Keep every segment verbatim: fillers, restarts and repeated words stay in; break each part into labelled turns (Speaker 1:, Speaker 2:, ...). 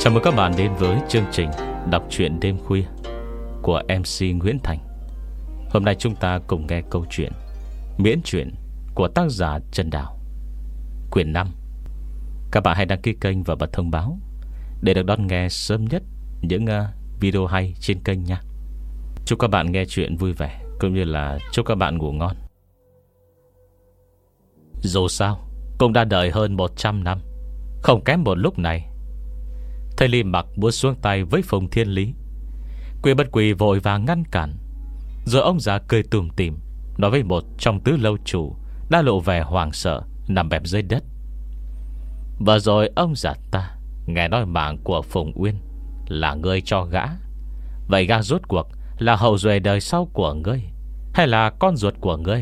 Speaker 1: Chào mừng các bạn đến với chương trình đọc truyện đêm khuya của em xê Nguyễn Thành. Hôm nay chúng ta cùng nghe câu chuyện miễn truyện của tác giả Trần Đào, quyển năm. Các bạn hãy đăng ký kênh và bật thông báo để được đón nghe sớm nhất những video hay trên kênh nha. Chúc các bạn nghe chuyện vui vẻ, cũng như là chúc các bạn ngủ ngon. Dù sao cũng đã đợi hơn một trăm năm, không kém một lúc này. Thầy Lý Mặc muốn xuống tay với Phùng Thiên Lý, Quy Bất Quy vội vàng ngăn cản. Rồi ông già cười tủm tỉm nói với một trong tứ lâu chủ đã lộ vẻ hoảng sợ nằm bẹp dưới đất: "Vừa rồi ông già ta nghe nói mạng của Phùng Uyên là ngươi cho gã. Vậy gã rốt cuộc là hậu duệ đời sau của ngươi, hay là con ruột của ngươi?"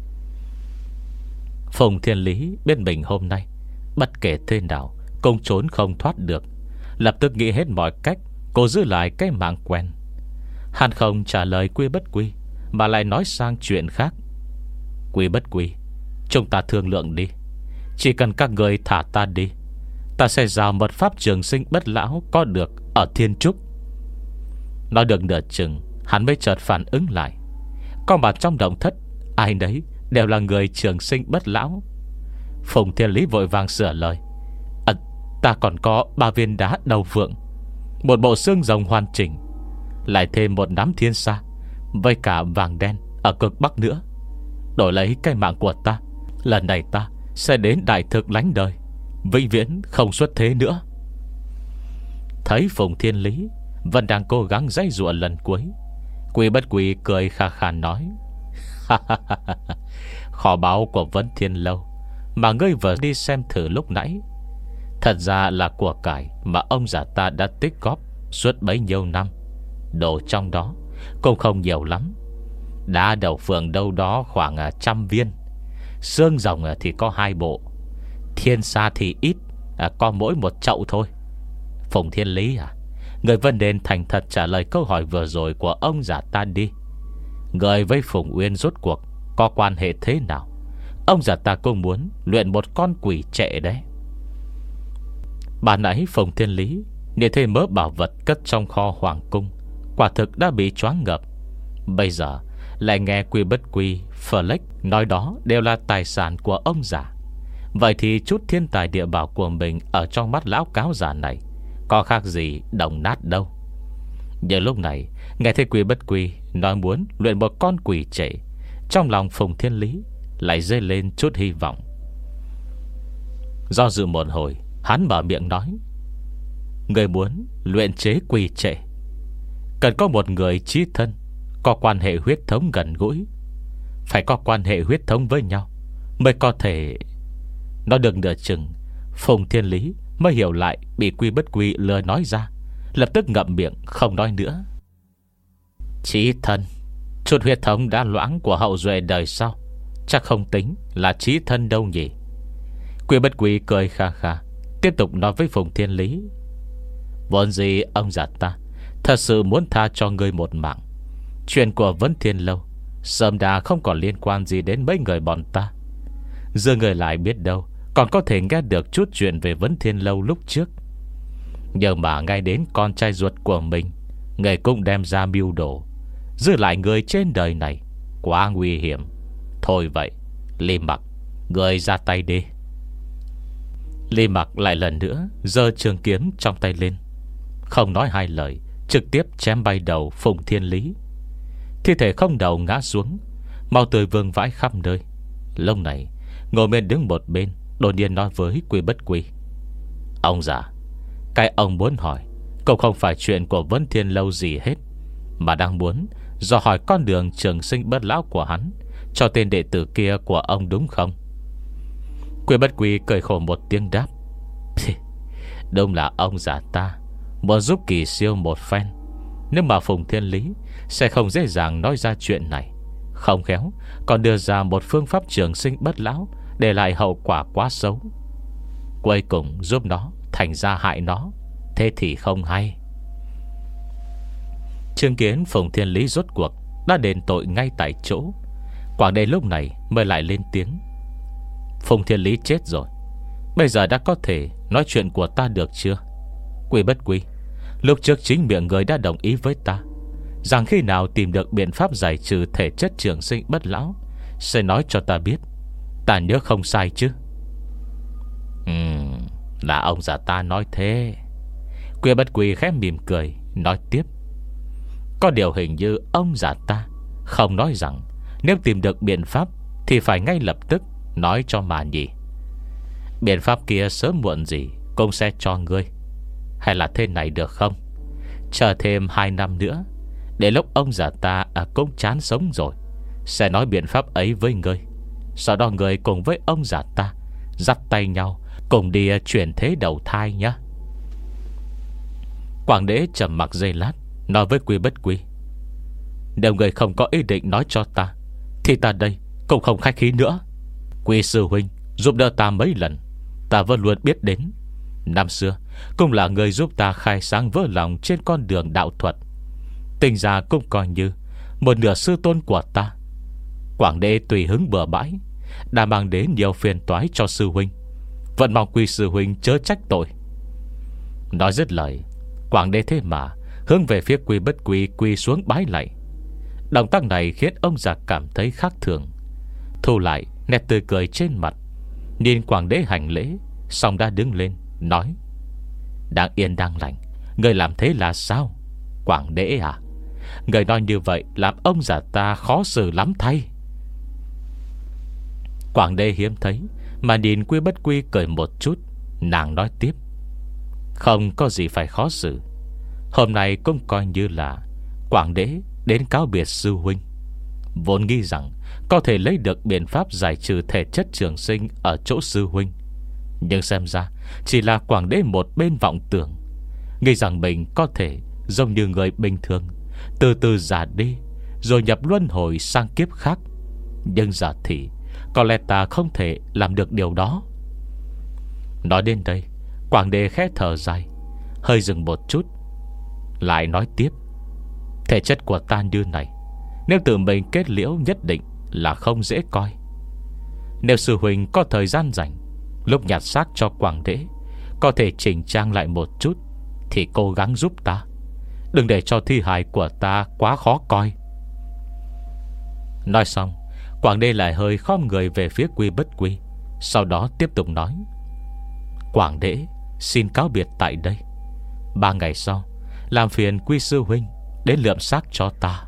Speaker 1: Phùng Thiên Lý biết mình hôm nay bất kể thế nào cũng trốn không thoát được, lập tức nghĩ hết mọi cách cố giữ lại cái mạng quen. Hắn không trả lời Quy Bất Quy, mà lại nói sang chuyện khác: "Quy Bất Quy, chúng ta thương lượng đi. Chỉ cần các người thả ta đi, ta sẽ giao mật pháp trường sinh bất lão có được ở Thiên Trúc." Nói được nửa chừng, hắn mới chợt phản ứng lại: có mặt trong động thất ai nấy đều là người trường sinh bất lão. Phùng Thiên Lý vội vàng sửa lời: à, "Ta còn có ba viên đá đầu phượng, một bộ xương rồng hoàn chỉnh, lại thêm một nắm thiên sa, với cả vàng đen ở cực bắc nữa. Đổi lấy cái mạng của ta, lần này ta sẽ đến đại thực lánh đời, vĩnh viễn không xuất thế nữa." Thấy Phùng Thiên Lý vẫn đang cố gắng giãy giụa lần cuối, Quy Bất Quy cười kha kha nói: "Kho báu của Vấn Thiên Lâu mà ngươi vừa đi xem thử lúc nãy, thật ra là của cải mà ông già ta đã tích góp suốt bấy nhiêu năm. Đồ trong đó cũng không nhiều lắm. Đá đầu phượng đâu đó khoảng trăm viên, xương rồng thì có hai bộ, thiên sa thì ít, à, có mỗi một chậu thôi. Phùng Thiên Lý à, người vẫn nên thành thật trả lời câu hỏi vừa rồi của ông già ta đi. Người với Phùng Uyên rốt cuộc có quan hệ thế nào? Ông già ta cũng muốn luyện một con quỷ trệ đấy." Bà nãy Phùng Thiên Lý nhìn thấy mớ bảo vật cất trong kho hoàng cung, quả thực đã bị choáng ngợp. Bây giờ lại nghe Quy Bất Quy, Fleck nói đó đều là tài sản của ông già. Vậy thì chút thiên tài địa bảo của mình ở trong mắt lão cáo già này có khác gì đồng nát đâu. Giờ lúc này nghe thấy Quy Bất Quy nói muốn luyện một con quỷ trệ, trong lòng Phùng Thiên Lý lại dấy lên chút hy vọng. Do dự một hồi, hắn mở miệng nói: "Người muốn luyện chế quỷ trệ, cần có một người chí thân, có quan hệ huyết thống gần gũi. Phải có quan hệ huyết thống với nhau mới có thể..." Nói được nửa chừng, Phùng Thiên Lý mới hiểu lại bị Quy Bất Quy lừa nói ra, lập tức ngậm miệng không nói nữa. "Chí thân, chút huyết thống đã loãng của hậu duệ đời sau chắc không tính là chí thân đâu nhỉ?" Quy Bất Quy cười kha kha, tiếp tục nói với Phùng Thiên Lý: "Vốn gì ông già ta thật sự muốn tha cho ngươi một mạng. Chuyện của Vấn Thiên Lâu sớm đã không còn liên quan gì đến mấy người bọn ta. Giờ người lại biết đâu còn có thể nghe được chút chuyện về Vấn Thiên Lâu lúc trước. Nhờ mà ngay đến con trai ruột của mình người cũng đem ra mưu đồ, giữ lại người trên đời này quá nguy hiểm. Thôi vậy, Lý Mặc, người ra tay đi." Lý Mặc lại lần nữa giơ trường kiếm trong tay lên, không nói hai lời, trực tiếp chém bay đầu Phùng Thiên Lý. Thi thể không đầu ngã xuống, máu tươi vương vãi khắp nơi. Lúc này ngồi bên đứng một bên đột nhiên nói với Quy Bất Quy: "Ông già, cái ông muốn hỏi cũng không phải chuyện của Vấn Thiên Lâu gì hết, mà đang muốn dò hỏi con đường trường sinh bất lão của hắn cho tên đệ tử kia của ông, đúng không?" Quy Bất Quy cười khổ một tiếng đáp: "Đúng là ông già ta muốn giúp kỳ siêu một phen, nhưng mà Phùng Thiên Lý sẽ không dễ dàng nói ra chuyện này. Không khéo còn đưa ra một phương pháp trường sinh bất lão, để lại hậu quả quá xấu. Cuối cùng giúp nó thành ra hại nó, thế thì không hay." Chứng kiến Phùng Thiên Lý rốt cuộc đã đền tội ngay tại chỗ, Quảng Đề lúc này mới lại lên tiếng: "Phùng Thiên Lý chết rồi, bây giờ đã có thể nói chuyện của ta được chưa?" Quy bất quy, lúc trước chính miệng người đã đồng ý với ta rằng khi nào tìm được biện pháp giải trừ thể chất trường sinh bất lão sẽ nói cho ta biết. Ta nhớ không sai chứ? Ừm, là ông già ta nói thế. Quy bất quy khẽ mỉm cười nói tiếp. Có điều hình như ông già ta không nói rằng nếu tìm được biện pháp thì phải ngay lập tức nói cho mà nhỉ. Biện pháp kia sớm muộn gì cũng sẽ cho ngươi. Hay là thế này được không? Chờ thêm hai năm nữa, để lúc ông già ta à, cũng chán sống rồi, sẽ nói biện pháp ấy với ngươi. Sau đó ngươi cùng với ông già ta dắt tay nhau cùng đi chuyển thế đầu thai nhé. Quảng đế trầm mặc giây lát nói với Quy bất quy. Nếu người không có ý định nói cho ta thì ta đây cũng không khách khí nữa. Quy sư huynh giúp đỡ ta mấy lần, ta vẫn luôn biết đến. Năm xưa cũng là người giúp ta khai sáng vỡ lòng trên con đường đạo thuật. Tình ra cũng coi như một nửa sư tôn của ta. Quảng đế tùy hứng bừa bãi đã mang đến nhiều phiền toái cho sư huynh, vẫn mong Quy sư huynh chớ trách tội. Nói dứt lời, Quảng đế thế mà hướng về phía Quy bất quy quỳ xuống bái lạy. Động tác này khiến ông già cảm thấy khác thường, thu lại nét tươi cười trên mặt, nhìn Quảng đế hành lễ, xong đã đứng lên nói. Đang yên đang lành, người làm thế là sao? Quảng đế à, người nói như vậy làm ông già ta khó xử lắm thay. Quảng đế hiếm thấy mà nhìn Quy bất quy cười một chút. Nàng nói tiếp. Không có gì phải khó xử. Hôm nay cũng coi như là Quảng đế đến cáo biệt sư huynh. Vốn nghĩ rằng có thể lấy được biện pháp giải trừ thể chất trường sinh ở chỗ sư huynh, nhưng xem ra chỉ là Quảng đế một bên vọng tưởng, nghĩ rằng mình có thể giống như người bình thường, từ từ già đi rồi nhập luân hồi sang kiếp khác. Nhưng giờ thì có lẽ ta không thể làm được điều đó. Nói đến đây, Quảng đế khẽ thở dài, hơi dừng một chút, lại nói tiếp. Thể chất của ta như này, nếu tự mình kết liễu nhất định là không dễ coi. Nếu sư huynh có thời gian rảnh, lúc nhặt xác cho Quảng đế có thể chỉnh trang lại một chút thì cố gắng giúp ta, đừng để cho thi hài của ta quá khó coi. Nói xong, Quảng đế lại hơi khom người về phía Quy bất quy, sau đó tiếp tục nói. Quảng đế xin cáo biệt tại đây. Ba ngày sau làm phiền Quy sư huynh đến lượm xác cho ta.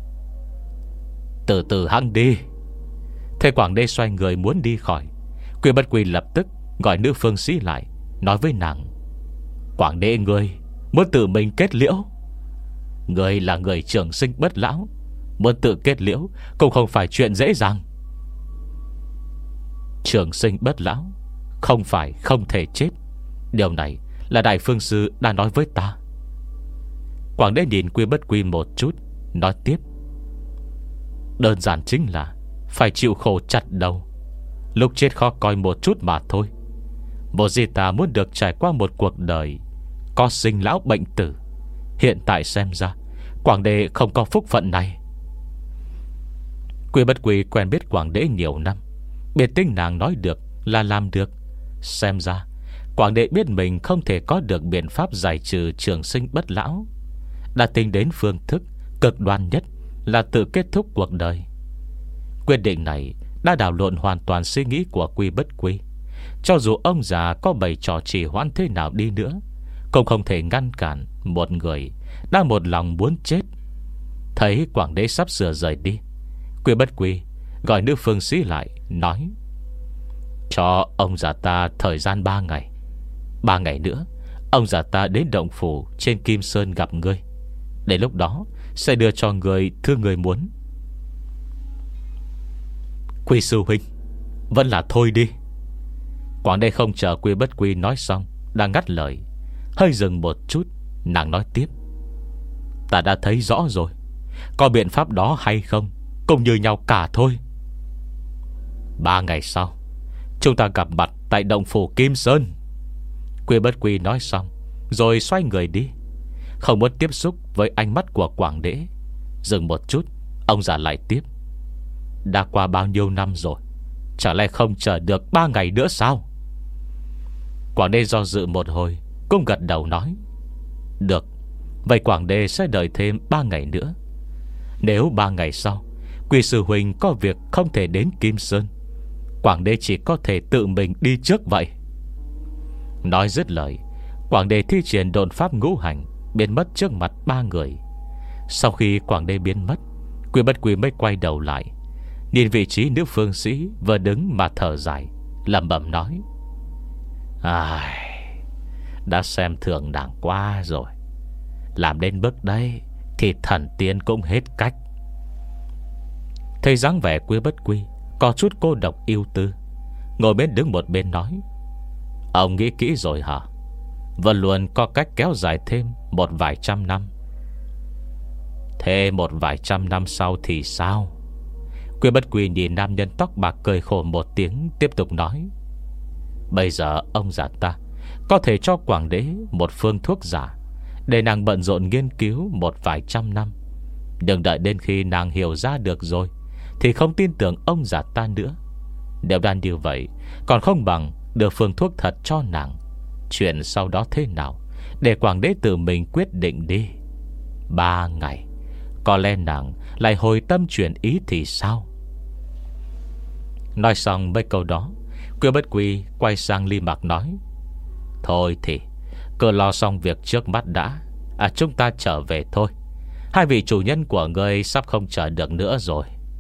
Speaker 1: Từ từ hăng đi. Thế Quảng đế xoay người muốn đi khỏi, Quy bất quy lập tức gọi nữ phương sĩ lại, nói với nàng. Quảng đế ngươi muốn tự mình kết liễu. Ngươi là người trường sinh bất lão, muốn tự kết liễu cũng không phải chuyện dễ dàng. Trường sinh bất lão không phải không thể chết, điều này là đại phương sư đã nói với ta. Quảng đế nhìn Quy bất quy một chút, nói tiếp. Đơn giản chính là phải chịu khổ chặt đầu, lúc chết khó coi một chút mà thôi. Một gì ta muốn được trải qua một cuộc đời có sinh lão bệnh tử, hiện tại xem ra Quảng đế không có phúc phận này. Quy bất quy quen biết Quảng đế nhiều năm, biết tính nàng nói được là làm được. Xem ra Quảng đế biết mình không thể có được biện pháp giải trừ trường sinh bất lão, đã tính đến phương thức cực đoan nhất là tự kết thúc cuộc đời. Quyết định này đã đảo lộn hoàn toàn suy nghĩ của Quy bất quy. Cho dù ông già có bày trò trì hoãn thế nào đi nữa, cũng không thể ngăn cản một người đã một lòng muốn chết. Thấy Quảng đế sắp sửa rời đi, Quy bất quy gọi nữ phương sĩ lại, nói. Cho ông già ta thời gian ba ngày. Ba ngày nữa ông già ta đến động phủ trên Kim Sơn gặp ngươi. Đến lúc đó sẽ đưa cho người thứ người muốn. Quy sư huynh, vẫn là thôi đi. Quảng đế không chờ Quy bất quy nói xong đang ngắt lời, hơi dừng một chút, nàng nói tiếp. Ta đã thấy rõ rồi, có biện pháp đó hay không cũng như nhau cả thôi. Ba ngày sau chúng ta gặp mặt tại động phủ Kim Sơn. Quy bất quy nói xong rồi xoay người đi, không muốn tiếp xúc với ánh mắt của Quảng đế. Dừng một chút, ông già lại tiếp. Đã qua bao nhiêu năm rồi, chả lẽ không chờ được ba ngày nữa sao? Quảng đế do dự một hồi cũng gật đầu nói. Được. Vậy Quảng Đê sẽ đợi thêm ba ngày nữa. Nếu ba ngày sau Quỷ sư huynh có việc không thể đến Kim Sơn, Quảng Đê chỉ có thể tự mình đi trước vậy. Nói dứt lời, Quảng Đê thi triển độn pháp ngũ hành, biến mất trước mặt ba người. Sau khi Quảng Đê biến mất, Quy Bất Quy mới quay đầu lại, nhìn vị trí nữ phương sĩ vừa đứng mà thở dài, lẩm bẩm nói: Ai, đã xem thường nàng quá rồi. Làm đến bước đây thì thần tiên cũng hết cách. Thấy dáng vẻ Quy Bất Quy có chút cô độc yêu tư, ngồi bên đứng một bên nói: Ông nghĩ kỹ rồi hả? Vẫn luôn có cách kéo dài thêm một vài trăm năm. Thế một vài trăm năm sau thì sao? Quy Bất Quy nhìn nam nhân tóc bạc cười khổ một tiếng, tiếp tục nói: Bây giờ ông già ta có thể cho Quảng Đế một phương thuốc giả, để nàng bận rộn nghiên cứu một vài trăm năm. Đừng đợi đến khi nàng hiểu ra được rồi thì không tin tưởng ông già ta nữa. Nếu đan như vậy, còn không bằng đưa phương thuốc thật cho nàng. Chuyện sau đó thế nào để Quảng Đế tự mình quyết định đi. Ba ngày, có lẽ nàng lại hồi tâm chuyển ý thì sao? Nói xong mấy câu đó, Quy Bất Quy quay sang Ly Mạc nói: Thôi thì cứ lo xong việc trước mắt đã. À, chúng ta trở về thôi. Hai vị chủ nhân của ngươi sắp không chờ được nữa rồi.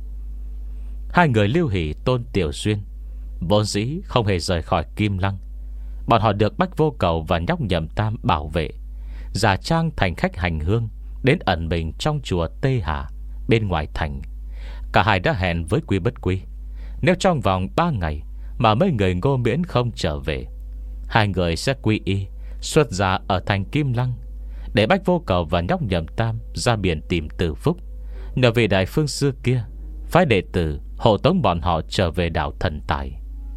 Speaker 1: Hai người Lưu Hỷ, Tôn Tiểu Xuyên vốn dĩ không hề rời khỏi Kim Lăng. Bọn họ được Bách Vô Cầu và Nhóc Nhậm Tam bảo vệ, giả trang thành khách hành hương, đến ẩn mình trong chùa Tây Hà bên ngoài thành. Cả hai đã hẹn với Quy Bất Quy, nếu trong vòng ba ngày mà mấy người Ngô Miễn không trở về, hai người sẽ quy y xuất gia ở thành Kim Lăng, để Bách Vô Cầu và Nhóc Nhậm Tam ra biển tìm Từ Phúc, nhờ vị đại phương xưa kia phái đệ tử hộ tống bọn họ trở về đảo Thần Tài.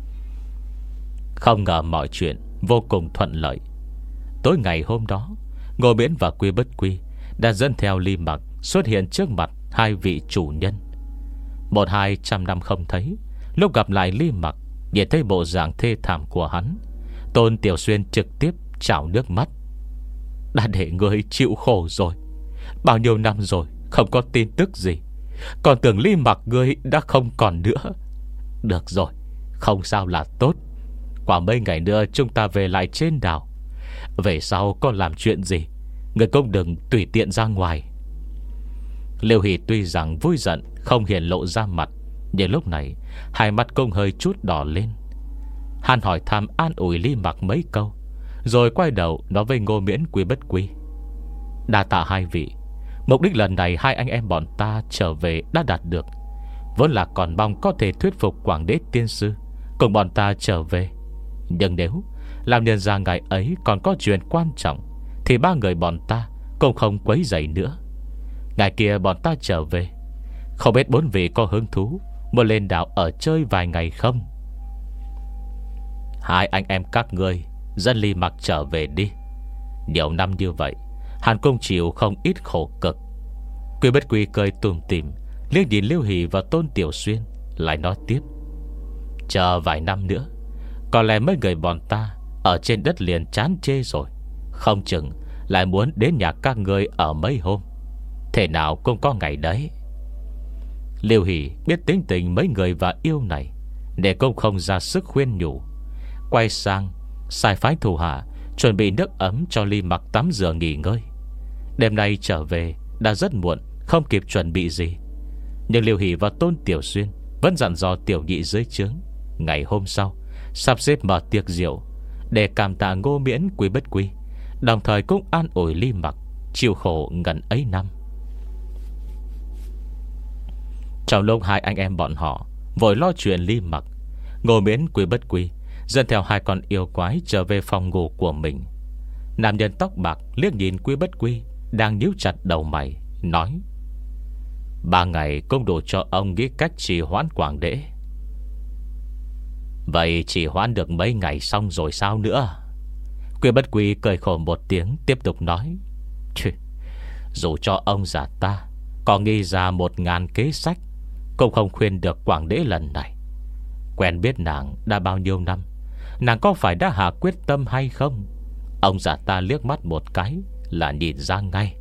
Speaker 1: Không ngờ mọi chuyện vô cùng thuận lợi. Tối ngày hôm đó, Ngô Miễn và Quy Bất Quy đã dẫn theo Ly Mặc xuất hiện trước mặt hai vị chủ nhân. Một hai trăm năm không thấy, lúc gặp lại Ly Mặc, nhìn thấy bộ dạng thê thảm của hắn, Tôn Tiểu Xuyên trực tiếp trào nước mắt: Đã để ngươi chịu khổ rồi. Bao nhiêu năm rồi không có tin tức gì, còn tưởng Ly Mặc ngươi đã không còn nữa. Được rồi, không sao là tốt. Qua mấy ngày nữa chúng ta về lại trên đảo. Về sau có làm chuyện gì, người cũng đừng tùy tiện ra ngoài. Liêu Hỷ tuy rằng vui giận không hiển lộ ra mặt, nhưng lúc này hai mắt cũng hơi chút đỏ lên. Hắn hỏi thăm an ủi Ly Mặc mấy câu, rồi quay đầu nói với Ngô Miễn, Quy Bất Quy: Đa tạ hai vị. Mục đích lần này hai anh em bọn ta trở về đã đạt được. Vốn là còn mong có thể thuyết phục Quảng Đế tiên sư cùng bọn ta trở về. Nhưng nếu làm nhân ra ngày ấy còn có chuyện quan trọng, thì ba người bọn ta cũng không quấy rầy nữa. Ngày kia bọn ta trở về, không biết bốn vị có hứng thú muốn lên đảo ở chơi vài ngày không? Hai anh em các ngươi dẫn Ly Mặc trở về đi. Nhiều năm như vậy, hắn cũng chịu không ít khổ cực. Quy Bất Quy cười tủm tỉm, liếc nhìn Liêu Hỷ và Tôn Tiểu Xuyên, lại nói tiếp: Chờ vài năm nữa, có lẽ mấy người bọn ta ở trên đất liền chán chê rồi, không chừng lại muốn đến nhà các ngươi ở mấy hôm. Thế nào cũng có ngày đấy. Liêu Hỷ biết tính tình mấy người và yêu này, để cũng không ra sức khuyên nhủ, quay sang sai phái thủ hạ chuẩn bị nước ấm cho Ly Mặc tắm rửa nghỉ ngơi. Đêm nay trở về đã rất muộn, không kịp chuẩn bị gì. Nhưng Liêu Hỷ và Tôn Tiểu Xuyên vẫn dặn dò tiểu nhị dưới trướng ngày hôm sau sắp xếp mở tiệc rượu để cảm tạ Ngô Miễn, Quy Bất Quy, đồng thời cũng an ủi Ly Mặc chịu khổ ngần ấy năm. Trong lúc hai anh em bọn họ vội lo chuyện Ly Mặc, Ngô Miễn, Quy Bất Quy dẫn theo hai con yêu quái trở về phòng ngủ của mình. Nam nhân tóc bạc liếc nhìn Quy Bất Quy đang nhíu chặt đầu mày, nói: Ba ngày cũng đủ cho ông nghĩ cách trì hoãn Quảng Đế. Vậy trì hoãn được mấy ngày xong rồi sao nữa? Quy Bất Quy cười khổ một tiếng, tiếp tục nói: Dù cho ông già ta có nghĩ ra một ngàn kế sách, cũng không khuyên được Quảng Đế lần này. Quen biết nàng đã bao nhiêu năm, nàng có phải đã hạ quyết tâm hay không? Ông già ta liếc mắt một cái, là nhìn ra ngay.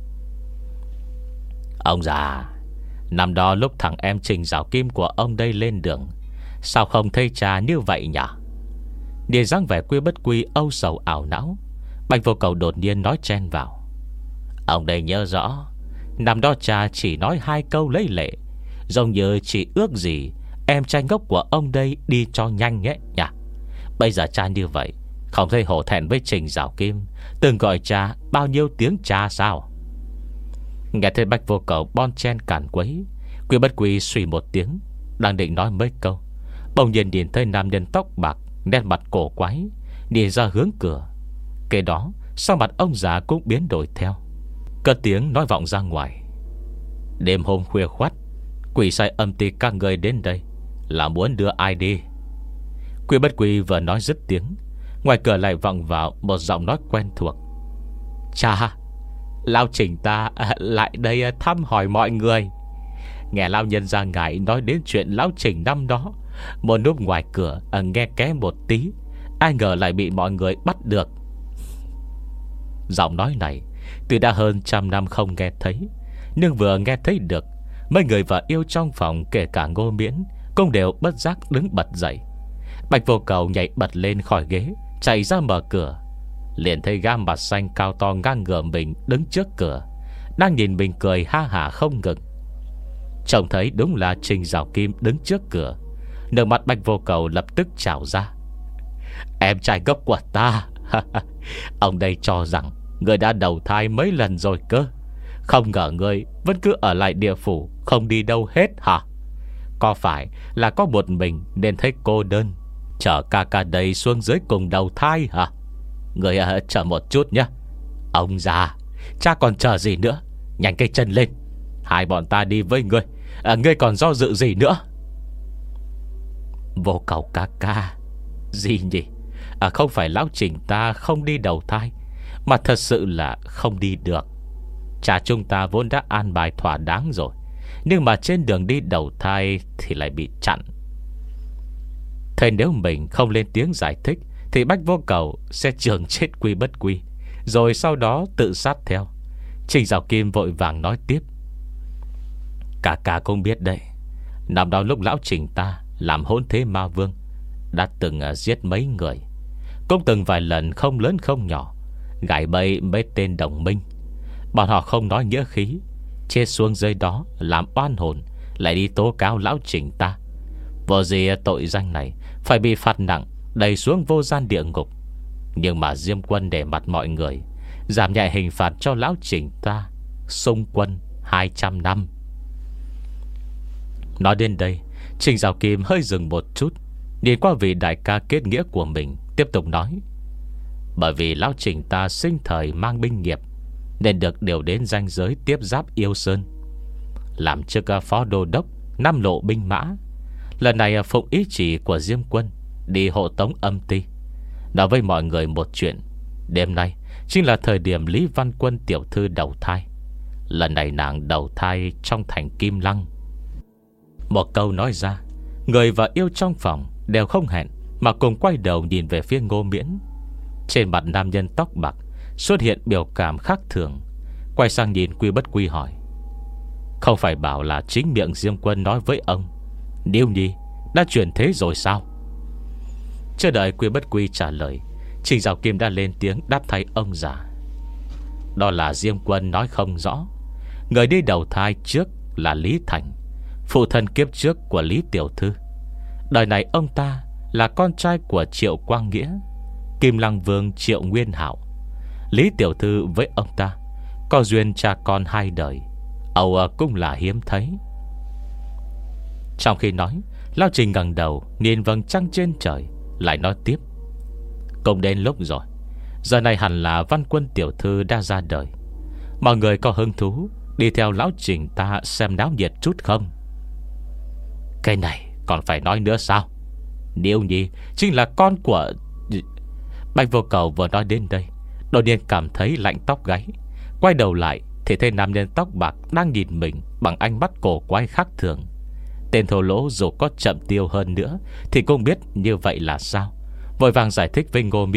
Speaker 1: Ông già, năm đó lúc thằng em Trình Giảo Kim của ông đây lên đường, sao không thấy cha như vậy nhỉ? Nhìn dáng vẻ quy bất quy âu sầu ảo não, Bạch Vô Cầu đột nhiên nói chen vào. Ông đây nhớ rõ, năm đó cha chỉ nói hai câu lấy lệ, giống như chỉ ước gì em trai ngốc của ông đây đi cho nhanh ấy nhỉ. Bây giờ cha như vậy, không thấy hổ thẹn với Trình Giảo Kim từng gọi cha bao nhiêu tiếng cha sao? Nghe thấy Bạch Vô Cầu bon chen cản quấy, Quy bất quy suy một tiếng, đang định nói mấy câu, bỗng nhiên nhìn thấy nam nhân tóc bạc, nét mặt cổ quái đi ra hướng cửa. Kế đó sau mặt ông già cũng biến đổi theo. Cất tiếng nói vọng ra ngoài. Đêm hôm khuya khoắt, quỷ sai âm ty các người đến đây là muốn đưa ai đi? Quy bất quy vừa nói dứt tiếng, ngoài cửa lại vọng vào một giọng nói quen thuộc. Cha, lão Trình ta lại đây thăm hỏi mọi người. Nghe lão nhân ra ngài nói đến chuyện lão Trình năm đó, một núp ngoài cửa nghe ké một tí, ai ngờ lại bị mọi người bắt được. Giọng nói này từ đã hơn trăm năm không nghe thấy, nhưng vừa nghe thấy được, mấy người vợ yêu trong phòng, kể cả Ngô Miễn, cũng đều bất giác đứng bật dậy. Bạch Vô Cầu nhảy bật lên khỏi ghế, chạy ra mở cửa. Liền thấy gã mặt xanh cao to ngang ngửa mình đứng trước cửa, đang nhìn mình cười ha hả không ngừng. Trông thấy đúng là Trình Giảo Kim đứng trước cửa, nước mắt Bạch Vô Cầu lập tức trào ra. Em trai gốc của ta. Ông đây cho rằng người đã đầu thai mấy lần rồi cơ, không ngờ người vẫn cứ ở lại địa phủ, không đi đâu hết hả? Có phải là có một mình nên thấy cô đơn, chở ca ca đây xuống dưới cùng đầu thai hả? Người à, chờ một chút nhé. Ông già, cha còn chờ gì nữa? Nhanh cây chân lên, hai bọn ta đi với ngươi. à, Ngươi còn do dự gì nữa? Vô Cầu ca ca. Gì nhỉ? À, không phải lão Trình ta không đi đầu thai, mà thật sự là không đi được. Cha chúng ta vốn đã an bài thỏa đáng rồi, nhưng mà trên đường đi đầu thai thì lại bị chặn. Thế nếu mình không lên tiếng giải thích thì Bạch Vô Cầu sẽ trường chết quy bất quy, rồi sau đó tự sát theo. Trình Giảo Kim vội vàng nói tiếp. Cả cả cũng biết đấy, năm đó lúc lão Trình ta làm hỗn thế ma vương, đã từng giết mấy người, cũng từng vài lần không lớn không nhỏ gài bẫy mấy tên đồng minh. Bọn họ không nói nghĩa khí, chết xuống dưới đó làm oan hồn, lại đi tố cáo lão Trình ta. Vô gì tội danh này phải bị phạt nặng, đẩy xuống vô gian địa ngục. Nhưng mà Diêm Quân để mặt mọi người giảm nhẹ hình phạt cho lão Trình ta, xung quân hai trăm năm. Nói đến đây, Trình Giảo Kim hơi dừng một chút, nhìn qua vị đại ca kết nghĩa của mình, tiếp tục nói. Bởi vì lão Trình ta sinh thời mang binh nghiệp, nên được điều đến ranh giới tiếp giáp Yêu Sơn, làm chức phó đô đốc năm lộ binh mã. Lần này phụng ý chỉ của Diêm Quân, đi hộ tống âm ty. Nói với mọi người một chuyện, đêm nay chính là thời điểm Lý Văn Quân tiểu thư đầu thai. Lần này nàng đầu thai trong thành Kim Lăng. Một câu nói ra, người và yêu trong phòng đều không hẹn mà cùng quay đầu nhìn về phía Ngô Miễn. Trên mặt nam nhân tóc bạc xuất hiện biểu cảm khác thường, quay sang nhìn Quy bất quy hỏi. Không phải bảo là chính miệng Diêm Quân nói với ông Điêu Nhi đã chuyển thế rồi sao? Chưa đợi Quy bất quy trả lời, Trình Giảo Kim đã lên tiếng đáp thay ông già. Đó là Diêm Quân nói không rõ. Người đi đầu thai trước là Lý Thành, phụ thân kiếp trước của Lý tiểu thư. Đời này ông ta là con trai của Triệu Quang Nghĩa, Kim Lăng Vương Triệu Nguyên Hạo. Lý tiểu thư với ông ta có duyên cha con hai đời, âu cũng là hiếm thấy. Trong khi nói, Lão Trình ngẩng đầu nhìn vầng trăng trên trời, lại nói tiếp. Cũng đến lúc rồi, giờ này hẳn là Văn Quân tiểu thư đã ra đời. Mọi người có hứng thú đi theo Lão Trình ta xem náo nhiệt chút không? Cái này còn phải nói nữa sao? Điêu Nhi chính là con của... Bạch Vô Cầu vừa nói đến đây, đột nhiên cảm thấy lạnh tóc gáy. Quay đầu lại thì thấy nam nhân tóc bạc đang nhìn mình bằng ánh mắt cổ quái khác thường. Tên thô lỗ dù có chậm tiêu hơn nữa thì cũng biết như vậy là sao, vội vàng giải thích với Ngô Miễn.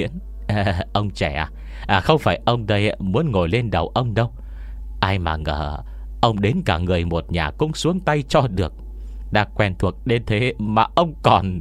Speaker 1: à, Ông trẻ à? À không phải ông đây muốn ngồi lên đầu ông đâu. Ai mà ngờ ông đến cả người một nhà cũng xuống tay cho được. Đã quen thuộc đến thế mà ông còn...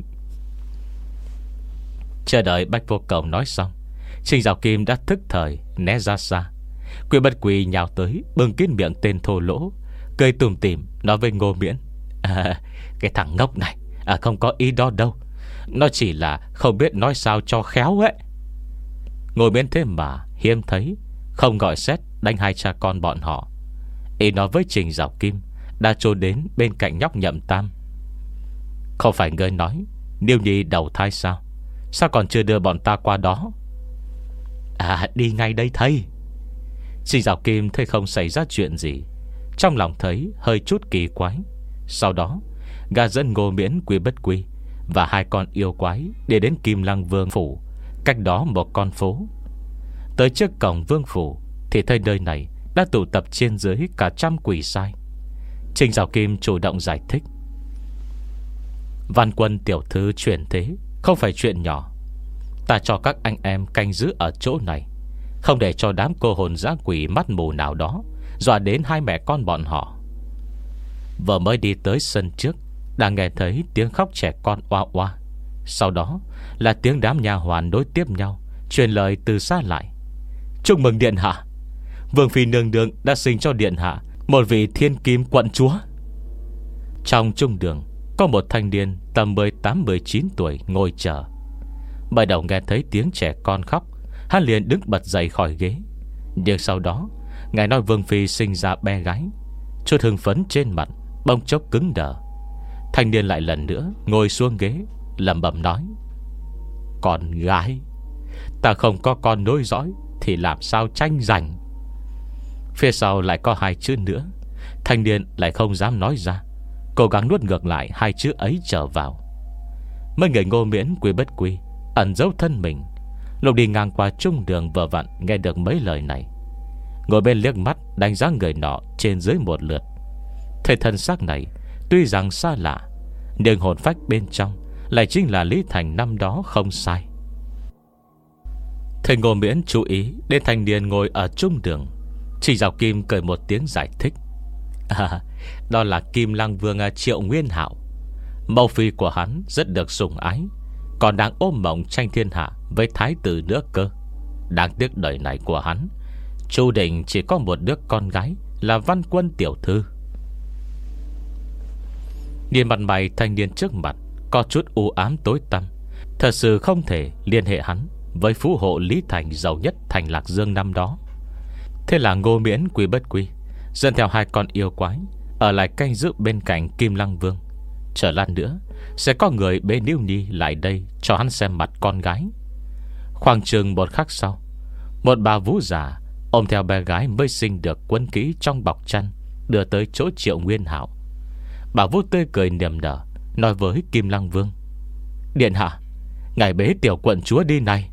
Speaker 1: Chờ đợi Bách Vô Cầu nói xong, Trình Dạo Kim đã thức thời né ra xa. Quy Bất Quy nhào tới, bưng kín miệng tên thô lỗ, cười tủm tỉm nói với Ngô Miễn: à, Cái thằng ngốc này à, không có ý đó đâu. Nó chỉ là không biết nói sao cho khéo ấy. Ngô Miễn thế mà hiếm thấy không gọi xét đánh hai cha con bọn họ. Ý nói với Trình Dạo Kim đã trốn đến bên cạnh nhóc Nhậm Tam: Không phải ngươi nói Niêu Nhi đầu thai sao? Sao còn chưa đưa bọn ta qua đó? À đi ngay đây thầy. Trình Dạo Kim thấy không xảy ra chuyện gì, trong lòng thấy hơi chút kỳ quái. Sau đó gã dẫn Ngô Miễn, Quy Bất Quy và hai con yêu quái để đến Kim Lăng Vương phủ, cách đó một con phố. Tới trước cổng vương phủ thì thấy nơi này đã tụ tập trên dưới cả trăm quỷ sai. Trình Dạo Kim chủ động giải thích: Văn Quân tiểu thư chuyển thế không phải chuyện nhỏ. Ta cho các anh em canh giữ ở chỗ này, không để cho đám cô hồn dã quỷ mắt mù nào đó dọa đến hai mẹ con bọn họ. Vừa mới đi tới sân trước, đã nghe thấy tiếng khóc trẻ con oa oa. Sau đó là tiếng đám nha hoàn nối tiếp nhau truyền lời từ xa lại: Chúc mừng điện hạ, Vương phi nương nương đã sinh cho điện hạ một vị thiên kim quận chúa. Trong trung đường có một thanh niên tầm mười tám mười chín tuổi ngồi chờ. Bởi đầu nghe thấy tiếng trẻ con khóc, hắn liền đứng bật dậy khỏi ghế. Nhưng sau đó ngài nói Vương phi sinh ra bé gái, chút hưng phấn trên mặt bỗng chốc cứng đờ. Thanh niên lại lần nữa ngồi xuống ghế, lẩm bẩm nói: Con gái? Ta không có con nối dõi thì làm sao tranh giành? Phía sau lại có hai chữ nữa. Thanh niên lại không dám nói ra, cố gắng nuốt ngược lại hai chữ ấy trở vào. Mấy người Ngô Miễn, Quy Bất Quy ẩn giấu thân mình. Lúc đi ngang qua trung đường vừa vặn nghe được mấy lời này, ngồi bên liếc mắt đánh giá người nọ trên dưới một lượt. Thấy thân xác này tuy rằng xa lạ, nhưng hồn phách bên trong lại chính là Lý Thành năm đó không sai. Thầy Ngô Miễn chú ý đến thanh niên ngồi ở trung đường, Trình Dạo Kim cười một tiếng giải thích: à, Đó là Kim Lăng Vương Triệu Nguyên Hạo. Mẫu phi của hắn rất được sủng ái, còn đang ôm mộng tranh thiên hạ với thái tử nữa cơ. Đáng tiếc đời này của hắn chú định chỉ có một đứa con gái là Văn Quân tiểu thư. Nhìn mặt mày thanh niên trước mặt có chút u ám tối tăm, thật sự không thể liên hệ hắn với phú hộ Lý Thành giàu nhất thành Lạc Dương năm đó. Thế là Ngô Miễn, Quy Bất Quy dẫn theo hai con yêu quái ở lại canh giữ bên cạnh Kim Lăng Vương. Chờ lát nữa sẽ có người bế Niêu Nhi lại đây cho hắn xem mặt con gái. Khoảng chừng một khắc sau, một bà vú già ôm theo bé gái mới sinh được quấn kỹ trong bọc chăn đưa tới chỗ Triệu Nguyên Hạo. Bà vú tươi cười niềm nở nói với Kim Lăng Vương: Điện hạ, ngài bế tiểu quận chúa đi này.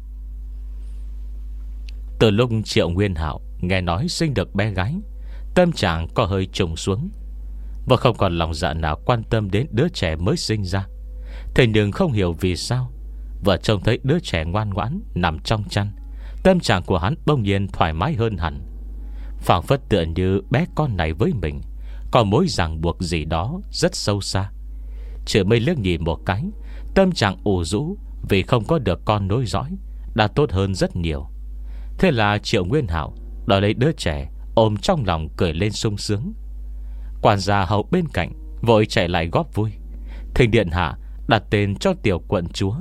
Speaker 1: Từ lúc Triệu Nguyên Hạo nghe nói sinh được bé gái, tâm trạng có hơi trùng xuống, và không còn lòng dạ nào quan tâm đến đứa trẻ mới sinh ra. Thế nhưng không hiểu vì sao, vừa trông thấy đứa trẻ ngoan ngoãn nằm trong chăn, tâm trạng của hắn bỗng nhiên thoải mái hơn hẳn. Phảng phất tựa như bé con này với mình có mối ràng buộc gì đó rất sâu xa. Chỉ mới liếc nhìn một cái, tâm trạng ủ rũ vì không có được con nối dõi đã tốt hơn rất nhiều. Thế là Triệu Nguyên Hạo đòi lấy đứa trẻ ôm trong lòng cười lên sung sướng. Quản gia hầu bên cạnh vội chạy lại góp vui: Thỉnh điện hạ đặt tên cho tiểu quận chúa.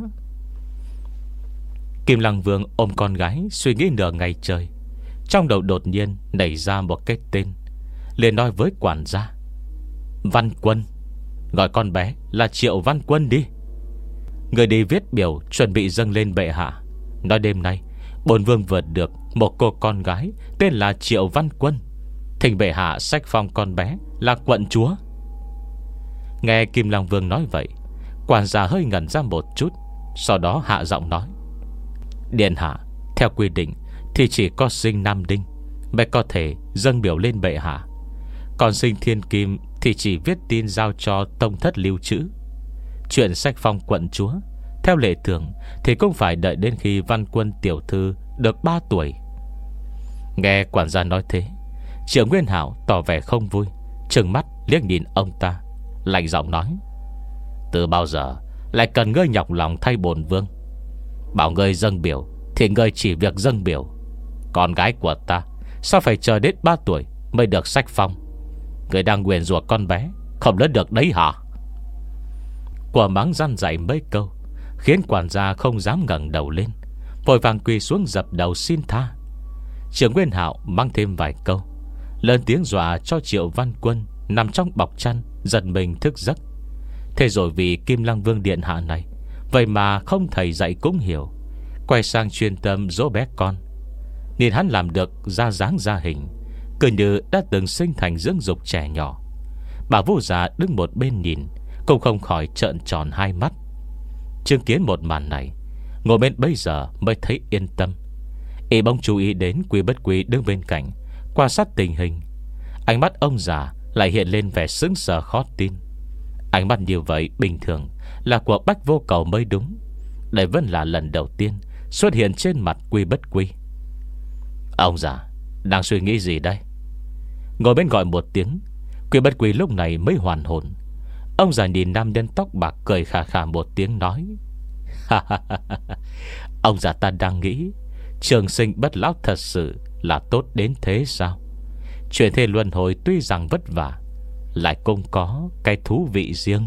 Speaker 1: Kim Lăng Vương ôm con gái suy nghĩ nửa ngày trời, trong đầu đột nhiên nảy ra một cái tên, liền nói với quản gia: Văn Quân. Gọi con bé là Triệu Văn Quân đi. Người đi viết biểu chuẩn bị dâng lên bệ hạ, nói đêm nay bổn vương vượt được một cô con gái tên là Triệu Văn Quân, thỉnh bệ hạ sách phong con bé là quận chúa. Nghe Kim Lăng Vương nói vậy, quản gia hơi ngẩn ra một chút, sau đó hạ giọng nói: Điện hạ, theo quy định thì chỉ có sinh nam đinh mới có thể dâng biểu lên bệ hạ, còn sinh thiên kim thì chỉ viết tin giao cho tông thất lưu trữ. Chuyện sách phong quận chúa Theo lệ thường thì cũng phải đợi đến khi Văn Quân tiểu thư được ba tuổi. Nghe quản gia nói thế, Triệu Nguyên Hảo tỏ vẻ không vui, trừng mắt liếc nhìn ông ta, lạnh giọng nói: từ bao giờ lại cần ngươi nhọc lòng thay bổn vương? Bảo ngươi dâng biểu thì ngươi chỉ việc dâng biểu. Con gái của ta sao phải chờ đến ba tuổi mới được sách phong? Ngươi đang nguyền rủa con bé không lớn được đấy hả? Quả mắng răn dạy mấy câu khiến quản gia không dám ngẩng đầu lên, vội vàng quỳ xuống dập đầu xin tha. Triệu Nguyên Hạo mang thêm vài câu, lớn tiếng dọa cho Triệu Văn Quân nằm trong bọc chăn giật mình thức giấc. Thế rồi vì Kim Lăng Vương điện hạ này vậy mà không thầy dạy cũng hiểu, quay sang chuyên tâm dỗ bé con. Nhìn hắn làm được ra dáng ra hình, cứ như đã từng sinh thành dưỡng dục trẻ nhỏ. Bà Vũ già đứng một bên nhìn cũng không khỏi trợn tròn hai mắt. Chứng kiến một màn này, ngồi bên bây giờ mới thấy yên tâm. Y bỗng chú ý đến Quy Bất Quy đứng bên cạnh, quan sát tình hình. Ánh mắt ông già lại hiện lên vẻ sững sờ khó tin. Ánh mắt như vậy bình thường là của Bách Vô Cầu mới đúng. Đây vẫn là lần đầu tiên xuất hiện trên mặt Quy Bất Quy. Ông già đang suy nghĩ gì đây? Ngồi bên gọi một tiếng, Quy Bất Quy lúc này mới hoàn hồn. Ông già nhìn nam nhân tóc bạc cười khà khà một tiếng nói: ông già ta đang nghĩ trường sinh bất lão thật sự là tốt đến thế sao? Chuyện thế luân hồi tuy rằng vất vả, lại cũng có cái thú vị riêng.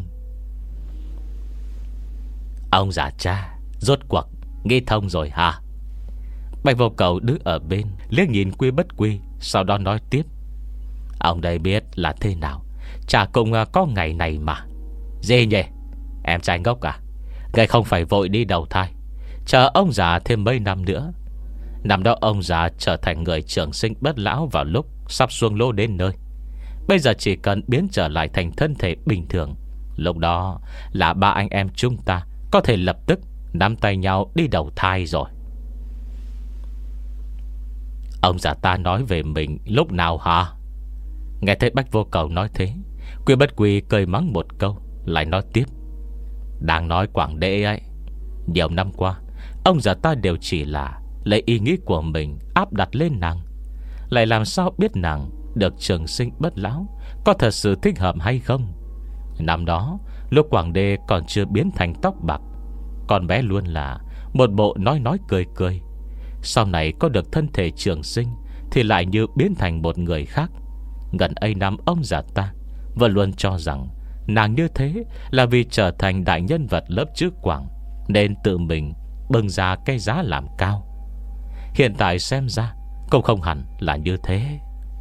Speaker 1: Ông già cha rốt cuộc nghĩ thông rồi hả? Bạch Vô Cầu đứng ở bên liếc nhìn Quy Bất Quy, sau đó nói tiếp: ông đây biết là thế nào, chả cũng có ngày này mà. Gì nhỉ? Em trai ngốc à? Ngươi không phải vội đi đầu thai, chờ ông già thêm mấy năm nữa. Năm đó ông già trở thành người trường sinh bất lão vào lúc sắp xuông lô đến nơi. Bây giờ chỉ cần biến trở lại thành thân thể bình thường, lúc đó là ba anh em chúng ta có thể lập tức nắm tay nhau đi đầu thai rồi. Ông già ta nói về mình lúc nào hả? Nghe thấy Bách Vô Cầu nói thế, Quy Bất Quy cười mắng một câu, lại nói tiếp: đang nói Quảng Đế ấy, nhiều năm qua ông già ta đều chỉ là lấy ý nghĩ của mình áp đặt lên nàng, lại làm sao biết nàng được trường sinh bất lão có thật sự thích hợp hay không. Năm đó lúc Quảng Đế còn chưa biến thành tóc bạc, con bé luôn là một bộ nói nói cười cười. Sau này có được thân thể trường sinh thì lại như biến thành một người khác. Gần ấy năm ông già ta vẫn luôn cho rằng nàng như thế là vì trở thành đại nhân vật lớp trước Quảng, nên tự mình bưng ra cái giá làm cao. Hiện tại xem ra cũng không hẳn là như thế.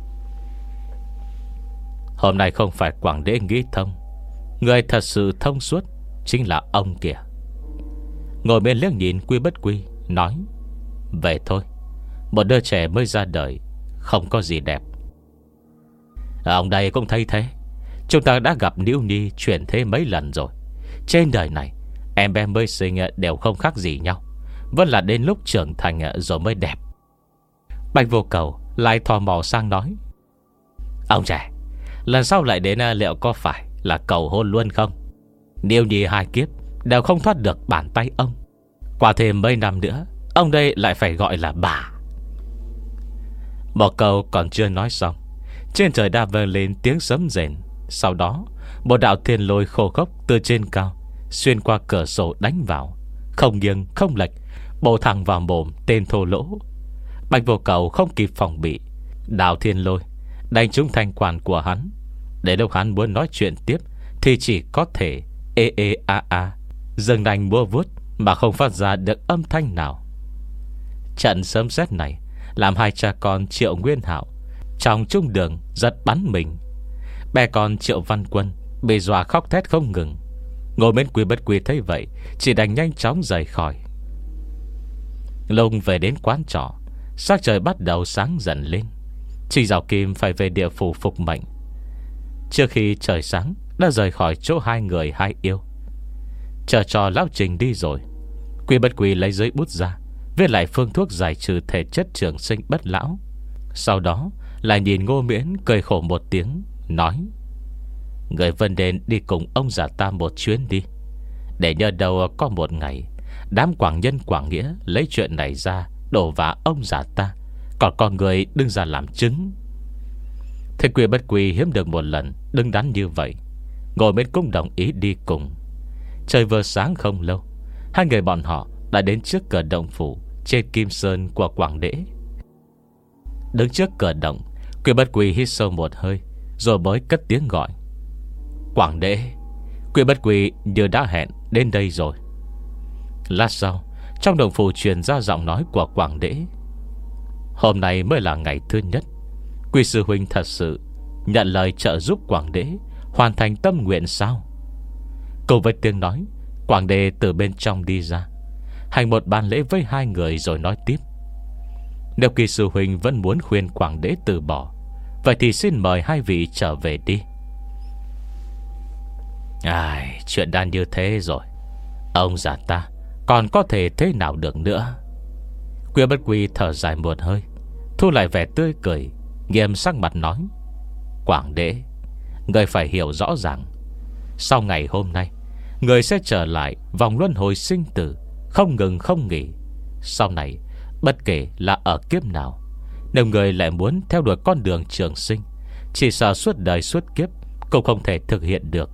Speaker 1: Hôm nay không phải Quảng Đế nghĩ thông, người thật sự thông suốt chính là ông kìa. Ngồi bên liếc nhìn Quy Bất Quy nói: về thôi, một đứa trẻ mới ra đời không có gì đẹp. Ông đây cũng thấy thế. Chúng ta đã gặp Nữ Nhi chuyển thế mấy lần rồi. Trên đời này em bé mới sinh đều không khác gì nhau, vẫn là đến lúc trưởng thành rồi mới đẹp. Bạch Vô Cầu lại thò mò sang nói: ông trẻ, lần sau lại đến liệu có phải là cầu hôn luôn không? Nữ Nhi hai kiếp đều không thoát được bàn tay ông. Qua thêm mấy năm nữa, ông đây lại phải gọi là bà. Một câu còn chưa nói xong, trên trời đã vang lên tiếng sấm rền. Sau đó một đạo thiên lôi khô khốc từ trên cao xuyên qua cửa sổ đánh vào, không nghiêng không lệch, bổ thẳng vào mồm tên thô lỗ. Bạch Vô Cầu không kịp phòng bị, đạo thiên lôi đánh trúng thanh quản của hắn. Để lúc hắn muốn nói chuyện tiếp thì chỉ có thể ê ê a a, dừng đành mua vuốt mà không phát ra được âm thanh nào. Trận sấm sét này làm hai cha con Triệu Nguyên Hạo trong trung đường giật bắn mình. Bé con Triệu Văn Quân bị dọa khóc thét không ngừng. Ngồi bên Quy Bất Quy thấy vậy, chỉ đành nhanh chóng rời khỏi. Lúc về đến quán trọ, sắc trời bắt đầu sáng dần lên. Trình Giảo Kim phải về địa phủ phục mệnh. Trước khi trời sáng đã rời khỏi chỗ hai người hai yêu. Chờ cho lão Trình đi rồi, Quy Bất Quy lấy giấy bút ra, viết lại phương thuốc giải trừ thể chất trường sinh bất lão. Sau đó lại nhìn Ngô Miễn cười khổ một tiếng, nói: người Vân Đền đi cùng ông già ta một chuyến đi. Để nhờ đâu có một ngày đám quảng nhân quảng nghĩa lấy chuyện này ra đổ vả ông già ta, còn có người đứng ra làm chứng. Thế Quy Bất Quy hiếm được một lần đứng đắn như vậy, ngồi bên cũng đồng ý đi cùng. Trời vừa sáng không lâu, hai người bọn họ đã đến trước cửa động phủ trên Kim Sơn của Quảng Đế. Đứng trước cửa động, Quy Bất Quy hít sâu một hơi, rồi mới cất tiếng gọi: Quảng Đế. Quy Bất Quy như đã hẹn đến đây rồi. Lát sau, trong động phủ truyền ra giọng nói của Quảng Đế: Hôm nay mới là ngày thứ nhất, Quy sư huynh thật sự nhận lời trợ giúp Quảng Đế hoàn thành tâm nguyện sao? Cùng với tiếng nói, Quảng Đế từ bên trong đi ra, hành một bàn lễ với hai người rồi nói tiếp: Nếu Quy sư huynh vẫn muốn khuyên Quảng Đế từ bỏ, vậy thì xin mời hai vị trở về đi. Ai, chuyện đã như thế rồi, ông già ta còn có thể thế nào được nữa. Quy Bất Quy thở dài một hơi, thu lại vẻ tươi cười, nghiêm sắc mặt nói: Quảng Đế, người phải hiểu rõ ràng, sau ngày hôm nay người sẽ trở lại vòng luân hồi sinh tử, không ngừng không nghỉ. Sau này bất kể là ở kiếp nào, nếu người lại muốn theo đuổi con đường trường sinh, chỉ sợ suốt đời suốt kiếp cũng không thể thực hiện được.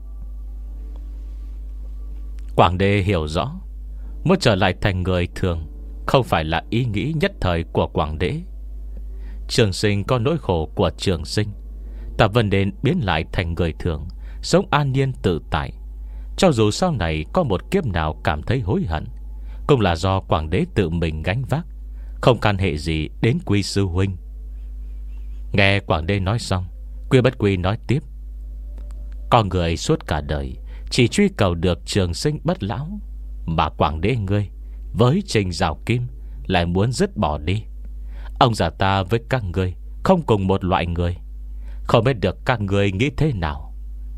Speaker 1: Quảng Đế hiểu rõ, muốn trở lại thành người thường không phải là ý nghĩ nhất thời của Quảng Đế. Trường sinh có nỗi khổ của trường sinh, ta vẫn nên biến lại thành người thường, sống an nhiên tự tại. Cho dù sau này có một kiếp nào cảm thấy hối hận, cũng là do Quảng Đế tự mình gánh vác, không can hệ gì đến Quy sư huynh. Nghe Quảng Đế nói xong, Quy Bất Quy nói tiếp: Con người suốt cả đời chỉ truy cầu được trường sinh bất lão, mà Quảng Đế ngươi với Trình Giảo Kim lại muốn dứt bỏ đi. Ông già ta với các ngươi không cùng một loại người, không biết được các ngươi nghĩ thế nào.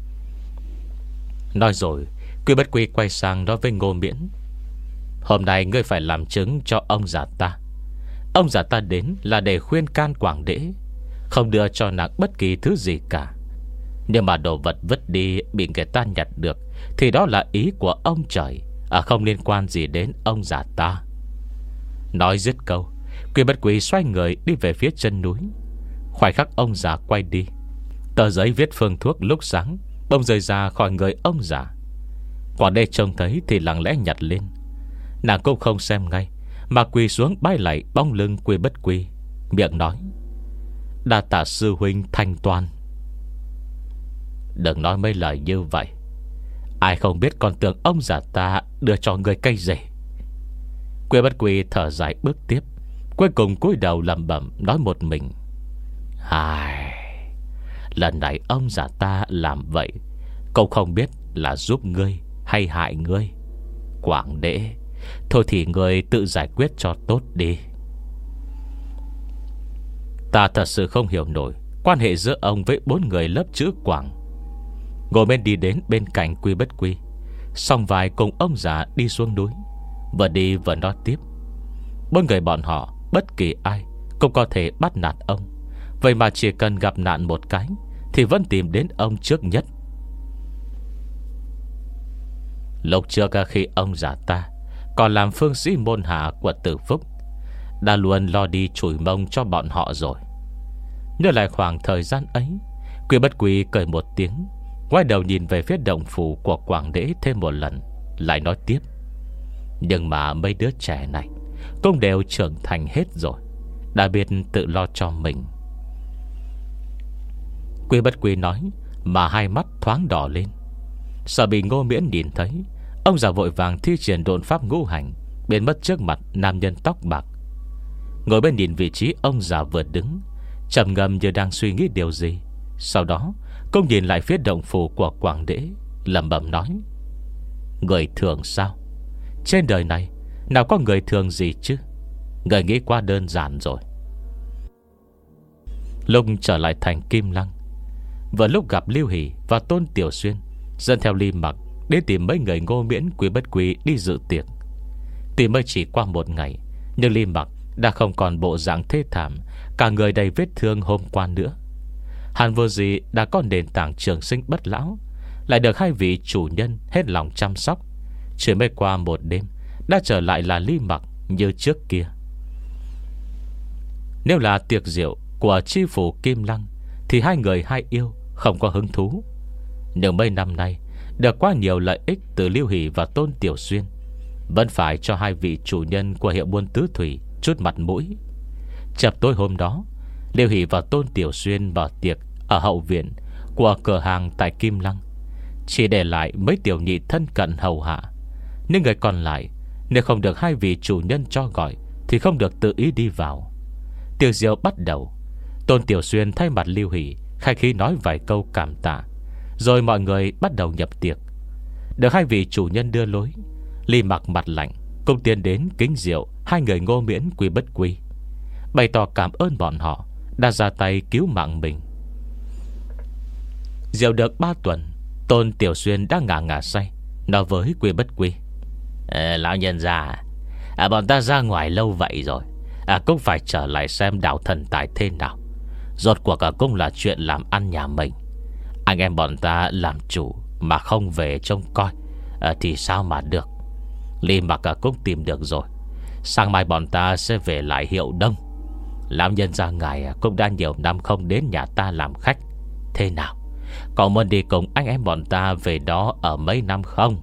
Speaker 1: Nói rồi, Quy Bất Quy quay sang nói với Ngô Miễn: Hôm nay ngươi phải làm chứng cho ông già ta. Ông già ta đến là để khuyên can Quảng Đế không đưa cho nàng bất kỳ thứ gì cả. Nhưng mà đồ vật vứt đi bị người ta nhặt được thì đó là ý của ông trời, à không liên quan gì đến ông già ta. Nói dứt câu, Quy Bất Quy xoay người đi về phía chân núi. Khoảnh khắc ông già quay đi, tờ giấy viết phương thuốc lúc sáng bỗng rơi ra khỏi người ông già. Quảng Đế trông thấy thì lặng lẽ nhặt lên. Nàng cũng không xem ngay, mà quỳ xuống bái lạy bóng lưng Quy Bất Quy, miệng nói: Đa tạ sư huynh thanh toán. Đừng nói mấy lời như vậy, ai không biết còn tưởng ông già ta đưa cho người cây rể. Quy Bất Quy thở dài bước tiếp, cuối cùng cúi đầu lẩm bẩm nói một mình: Hài, lần này ông già ta làm vậy cậu không biết là giúp ngươi hay hại ngươi. Quảng Đế, thôi thì ngươi tự giải quyết cho tốt đi. Ta thật sự không hiểu nổi quan hệ giữa ông với bốn người lớp chữ Quảng. Ngồi bên đi đến bên cạnh Quy Bất Quy, song vai cùng ông già đi xuống núi, vừa đi vừa nói tiếp: Bốn người bọn họ bất kỳ ai cũng có thể bắt nạt ông, vậy mà chỉ cần gặp nạn một cái thì vẫn tìm đến ông trước nhất. Lúc trước khi ông già ta còn làm phương sĩ môn hạ của Tử Phúc, đã luôn lo đi chùi mông cho bọn họ rồi. Nhớ lại khoảng thời gian ấy, Quy Bất Quy cười một tiếng, quay đầu nhìn về phía động phủ của Quảng Đế thêm một lần, lại nói tiếp: Nhưng mà mấy đứa trẻ này cũng đều trưởng thành hết rồi, đã biết tự lo cho mình. Quy Bất Quy nói mà hai mắt thoáng đỏ lên. Sợ bị Ngô Miễn nhìn thấy, ông già vội vàng thi triển độn pháp ngũ hành, biến mất trước mặt nam nhân tóc bạc. Ngồi bên nhìn vị trí ông già vừa đứng, trầm ngâm như đang suy nghĩ điều gì. Sau đó cũng nhìn lại phía động phủ của Quảng Đế, lẩm bẩm nói: Người thường sao? Trên đời này nào có người thường gì chứ? Người nghĩ quá đơn giản rồi. Lúc trở lại thành Kim Lăng, vừa lúc gặp Lưu Hỷ và Tôn Tiểu Xuyên dẫn theo Ly Mặc đến tìm mấy người Ngô Miễn, Quy Bất Quy đi dự tiệc. Tuy mới chỉ qua một ngày, nhưng Ly Mặc đã không còn bộ dạng thê thảm, cả người đầy vết thương hôm qua nữa. Hàn Vô Dị đã có nền tảng trường sinh bất lão, lại được hai vị chủ nhân hết lòng chăm sóc, Chỉ mới qua một đêm đã trở lại là Lý Mặc như trước kia. Nếu là tiệc rượu của chi phủ Kim Lăng thì hai người hai yêu không có hứng thú. Nhưng mấy năm nay được quá nhiều lợi ích từ Lưu Hỷ và Tôn Tiểu Xuyên, vẫn phải cho hai vị chủ nhân của hiệu buôn tứ thủy chút mặt mũi. Chập tối hôm đó, Lưu Hỷ và Tôn Tiểu Xuyên mở tiệc ở hậu viện của cửa hàng tại Kim Lăng, chỉ để lại mấy tiểu nhị thân cận hầu hạ. Những người còn lại, nếu không được hai vị chủ nhân cho gọi thì không được tự ý đi vào. Tiệc rượu bắt đầu. Tôn Tiểu Xuyên thay mặt Lưu Hỷ khai khí nói vài câu cảm tạ, rồi mọi người bắt đầu nhập tiệc. Được hai vị chủ nhân đưa lối, Lý Mặc mặt lạnh cũng tiến đến kính rượu hai người Ngô Miễn Quy Bất Quy, bày tỏ cảm ơn bọn họ đã ra tay cứu mạng mình. Rượu được ba tuần, Tôn Tiểu Xuyên đã ngả ngả say, nói với Quy Bất Quy: à, lão nhân già, à, bọn ta ra ngoài lâu vậy rồi, à, cũng phải trở lại xem đạo thần tài thế nào. Rốt cuộc cả cũng là chuyện làm ăn nhà mình. Anh em bọn ta làm chủ mà không về trông coi, à, thì sao mà được. Lý Mặc cả cũng tìm được rồi. Sáng mai bọn ta sẽ về lại Hiệu Đông. Lão nhân gia ngài cũng đã nhiều năm không đến nhà ta làm khách. Thế nào, có muốn đi cùng anh em bọn ta về đó ở mấy năm không?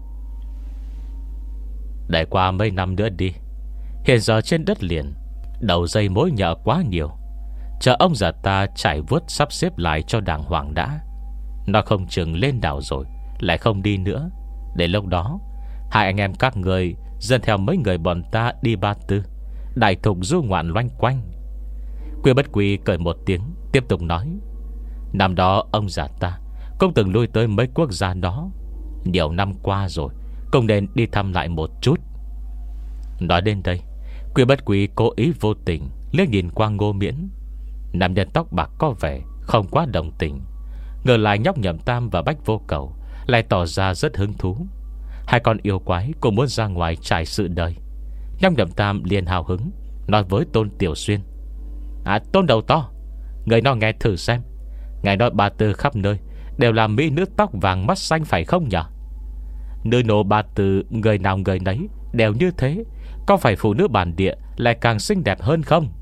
Speaker 1: Để qua mấy năm nữa đi. Hiện giờ trên đất liền đầu dây mối nhợ quá nhiều, chờ ông già ta trải vuốt sắp xếp lại cho đàng hoàng đã. Nó không chừng lên đảo rồi lại không đi nữa. Để lúc đó hai anh em các người dẫn theo mấy người bọn ta đi Ba Tư, đại thục du ngoạn loanh quanh. Quy Bất Quy cười một tiếng, tiếp tục nói: năm đó ông già ta cũng từng lui tới mấy quốc gia đó. Nhiều năm qua rồi, cũng nên đi thăm lại một chút. Nói đến đây, Quy Bất Quy cố ý vô tình liếc nhìn qua Ngô Miễn. Nam nhân tóc bạc có vẻ không quá đồng tình, ngờ lại nhóc Nhậm Tam và Bách Vô Cầu lại tỏ ra rất hứng thú. Hai con yêu quái cũng muốn ra ngoài trải sự đời. Nhóc Nhậm Tam liền hào hứng nói với Tôn Tiểu Xuyên: à, Tôn đầu to, người nó nghe thử xem. Ngài nói Ba Tư khắp nơi đều là mỹ nữ tóc vàng mắt xanh phải không nhỉ? Nữ nô Ba Tư người nào người nấy đều như thế, có phải phụ nữ bản địa lại càng xinh đẹp hơn không?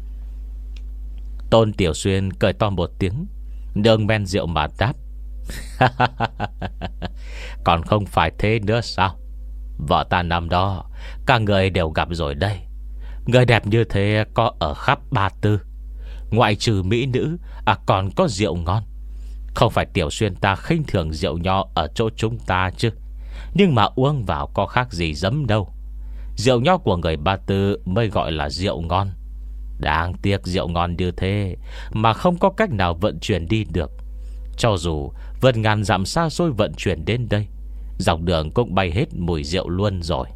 Speaker 1: Tôn Tiểu Xuyên cười to một tiếng, nương men rượu mà đáp: còn không phải thế nữa sao? Vợ ta năm đó cả người đều gặp rồi đây. Người đẹp như thế có ở khắp Ba Tư. Ngoại trừ mỹ nữ, à, còn có rượu ngon. Không phải Tiểu Xuyên ta khinh thường rượu nho ở chỗ chúng ta chứ, nhưng mà uống vào có khác gì giấm đâu. Rượu nho của người Ba Tư mới gọi là rượu ngon. Đáng tiếc rượu ngon như thế mà không có cách nào vận chuyển đi được. Cho dù vượt ngàn dặm xa xôi vận chuyển đến đây, dọc đường cũng bay hết mùi rượu luôn rồi.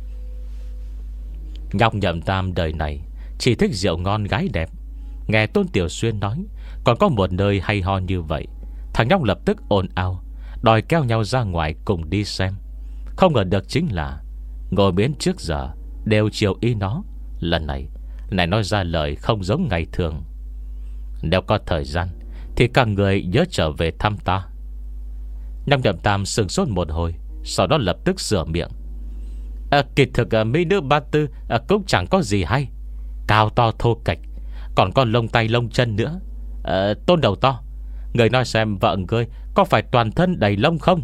Speaker 1: Nhóc Nhậm Tam đời này chỉ thích rượu ngon gái đẹp. Nghe Tôn Tiểu Xuyên nói còn có một nơi hay ho như vậy, thằng nhóc lập tức ồn ào đòi kéo nhau ra ngoài cùng đi xem. Không ngờ được chính là Ngô Miễn trước giờ đều chiều ý nó. Lần này này nói ra lời không giống ngày thường: nếu có thời gian thì các người nhớ trở về thăm ta. Nhóc Nhậm Tam sừng sốt một hồi, sau đó lập tức sửa miệng: à, kỳ thực à, mỹ nữ Ba Tư à, cũng chẳng có gì hay. Cao to thô kệch, còn có lông tay lông chân nữa. à, Tôn đầu to, người nói xem vợ ngươi có phải toàn thân đầy lông không?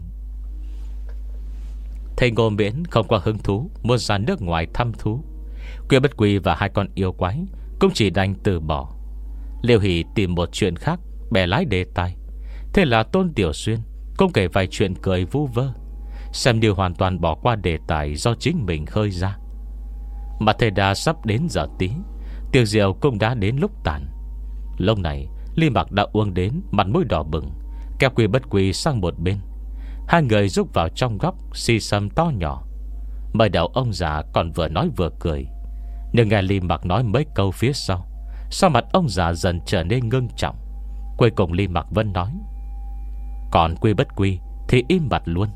Speaker 1: Thầy Ngô Miễn không có hứng thú muốn ra nước ngoài thăm thú. Quy Bất Quy và hai con yêu quái cũng chỉ đành từ bỏ. Liêu Hỷ tìm một chuyện khác bè lái đề tài. Thế là Tôn Tiểu Xuyên cũng kể vài chuyện cười vu vơ, xem điều hoàn toàn bỏ qua đề tài do chính mình khơi ra. Mà thầy đã sắp đến giờ tí, tiệc rượu cũng đã đến lúc tàn. Lúc này Lý Mặc đã uống đến mặt mũi đỏ bừng, kéo Quy Bất Quy sang một bên. Hai người rúc vào trong góc xì xầm to nhỏ. Mới đầu ông già còn vừa nói vừa cười, nhưng nghe Lý Mặc nói mấy câu phía sau, sao mặt ông già dần trở nên ngưng trọng. Cuối cùng Lý Mặc vẫn nói: còn Quy Bất Quy thì im bặt luôn.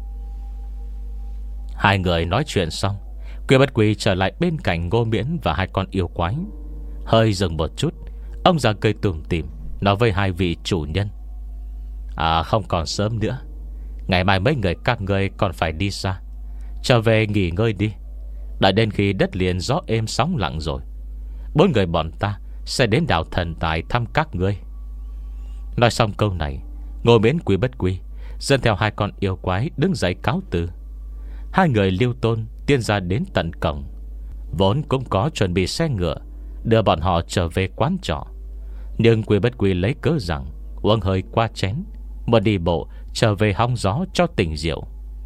Speaker 1: Hai người nói chuyện xong, Quy Bất Quy trở lại bên cạnh Ngô Miễn và hai con yêu quái. Hơi dừng một chút, ông già cười tủm tỉm nói với hai vị chủ nhân: à, không còn sớm nữa, ngày mai mấy người các người còn phải đi xa. Trở về nghỉ ngơi đi. Đợi đến khi đất liền gió êm sóng lặng rồi, bốn người bọn ta sẽ đến đảo Thần Tài thăm các ngươi. Nói xong câu này, Ngô Miễn Quý Bất Quy dẫn theo hai con yêu quái đứng dậy cáo từ. Hai người Liêu Tôn tiến ra đến tận cổng. Vốn cũng có chuẩn bị xe ngựa đưa bọn họ trở về quán trọ, nhưng Quý Bất Quy lấy cớ rằng uống hơi qua chén, mà đi bộ trở về hóng gió cho tỉnh rượu.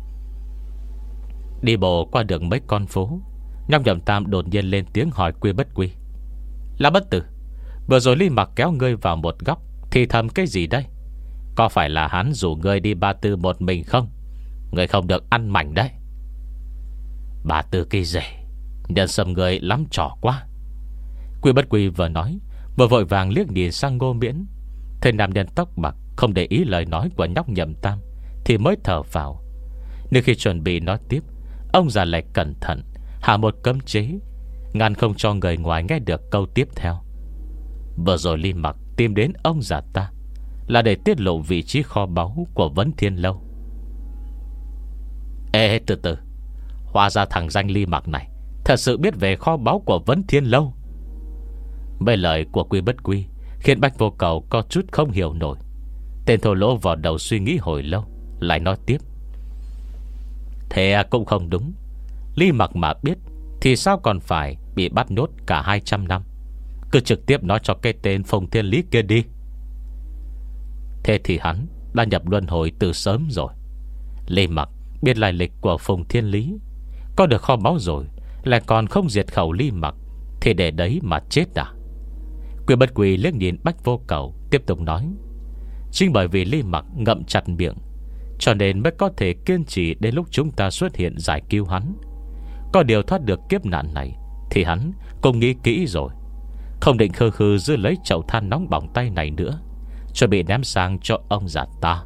Speaker 1: Đi bộ qua được mấy con phố, Nhóc Nhậm Tam đột nhiên lên tiếng hỏi Quý Bất Quy: "Là Bất Tử, vừa rồi Lý Mặc kéo ngươi vào một góc thì thầm cái gì đây? Có phải là hắn rủ ngươi đi Ba Tư một mình không? Ngươi không được ăn mảnh đấy." "Ba Tư cái rể, nhân sâm ngươi lắm trò quá." Quý Bất Quy vừa nói vừa vội vàng liếc nhìn sang Ngô Miễn. Thế nam nhân tóc bạc không để ý lời nói của Nhóc Nhậm Tam thì mới thở vào. Nhưng khi chuẩn bị nói tiếp, ông già lại cẩn thận hạ một cấm chế, ngăn không cho người ngoài nghe được câu tiếp theo. Vừa rồi Lý Mặc tìm đến ông già ta là để tiết lộ vị trí kho báu của Vấn Thiên Lâu. Ê từ từ, hóa ra thằng danh Lý Mặc này thật sự biết về kho báu của Vấn Thiên Lâu. Mấy lời của Quý Bất Quy khiến Bách Vô Cầu có chút không hiểu nổi. Tên thô lỗ vào đầu suy nghĩ hồi lâu, lại nói tiếp: "Thế cũng không đúng. Lý Mặc mà biết thì sao còn phải bị bắt nhốt cả hai trăm năm. Cứ trực tiếp nói cho cái tên Phùng Thiên Lý kia đi." Thế thì hắn đã nhập luân hồi từ sớm rồi. Lý Mặc biết lai lịch của Phùng Thiên Lý, có được kho báu rồi lại còn không diệt khẩu Lý Mặc, thì để đấy mà chết à? Quý Bất Quy liếc nhìn Bách Vô Cầu, tiếp tục nói: "Chính bởi vì Lý Mặc ngậm chặt miệng, cho nên mới có thể kiên trì đến lúc chúng ta xuất hiện giải cứu hắn. Có điều thoát được kiếp nạn này thì hắn cũng nghĩ kỹ rồi, không định khư khư giữ lấy chậu than nóng bỏng tay này nữa, chuẩn bị ném sang cho ông già ta."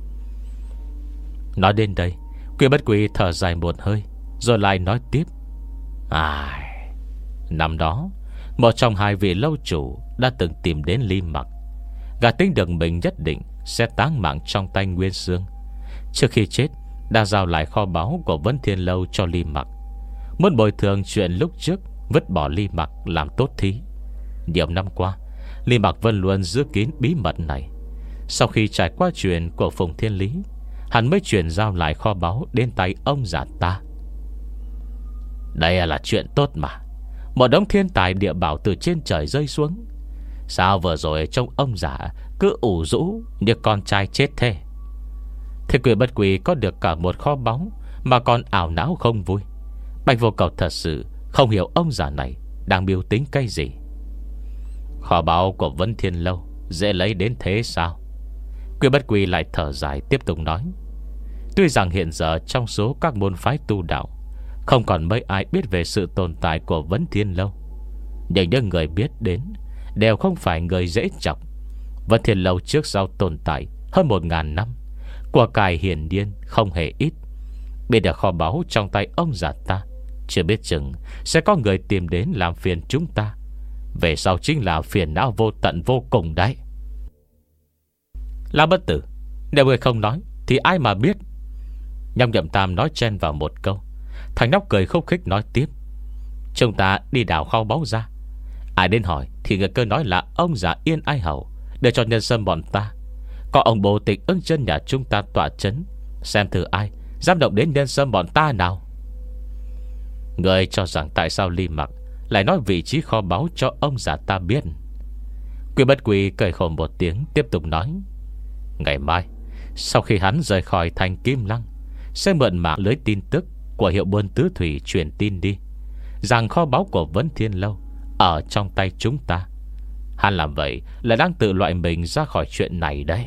Speaker 1: Nói đến đây, Quý Bất Quy thở dài một hơi, rồi lại nói tiếp: "Ai, năm đó một trong hai vị lâu chủ đã từng tìm đến Lý Mặc. Gã tính được mình nhất định sẽ táng mạng trong tay Nguyên Sương. Trước khi chết đã giao lại kho báu của Vấn Thiên Lâu cho Lý Mặc, muốn bồi thường chuyện lúc trước vứt bỏ Lý Mặc làm tốt thí. Nhiều năm qua, Lý Mặc vẫn luôn giữ kín bí mật này. Sau khi trải qua chuyện của Phùng Thiên Lý, hắn mới chuyển giao lại kho báu đến tay ông già ta. Đây là chuyện tốt mà. Một đống thiên tài địa bảo từ trên trời rơi xuống. Sao vừa rồi trông ông già cứ ủ rũ như con trai chết thế?" Thế Quý Bất Quy có được cả một kho báu mà còn ảo não không vui. Bạch Vô Cầu thật sự không hiểu ông già này đang biểu tính cái gì. "Kho báu của Vấn Thiên Lâu dễ lấy đến thế sao?" Quý Bất Quy lại thở dài tiếp tục nói: "Tuy rằng hiện giờ trong số các môn phái tu đạo không còn mấy ai biết về sự tồn tại của Vấn Thiên Lâu, nhưng những người biết đến đều không phải người dễ chọc. Vấn Thiên Lâu trước sau tồn tại hơn một ngàn năm, của cải hiển nhiên không hề ít. Biết được kho báu trong tay ông già ta, chưa biết chừng sẽ có người tìm đến làm phiền chúng ta. Về sau chính là phiền não vô tận vô cùng đấy." "La Bất Tử, nếu người không nói thì ai mà biết?" Nhâm Nhậm Tam nói chen vào một câu. Thằng nhóc cười khúc khích nói tiếp: "Chúng ta đi đào kho báu ra, ai đến hỏi thì người cơ nói là ông già Yên Ai Hầu để cho nhân sâm bọn ta. Có ông bồ tịch Ưng Chân nhà chúng ta tọa chấn, xem thử ai dám động đến nhân sâm bọn ta nào." "Người cho rằng tại sao Lý Mặc lại nói vị trí kho báu cho ông già ta biết?" Quý Bất Quy cười khổ một tiếng, tiếp tục nói: "Ngày mai sau khi hắn rời khỏi thành Kim Lăng, sẽ mượn mạng lưới tin tức của hiệu buôn tứ thủy truyền tin đi, rằng kho báu của Vấn Thiên Lâu ở trong tay chúng ta. Hắn làm vậy là đang tự loại mình ra khỏi chuyện này đấy."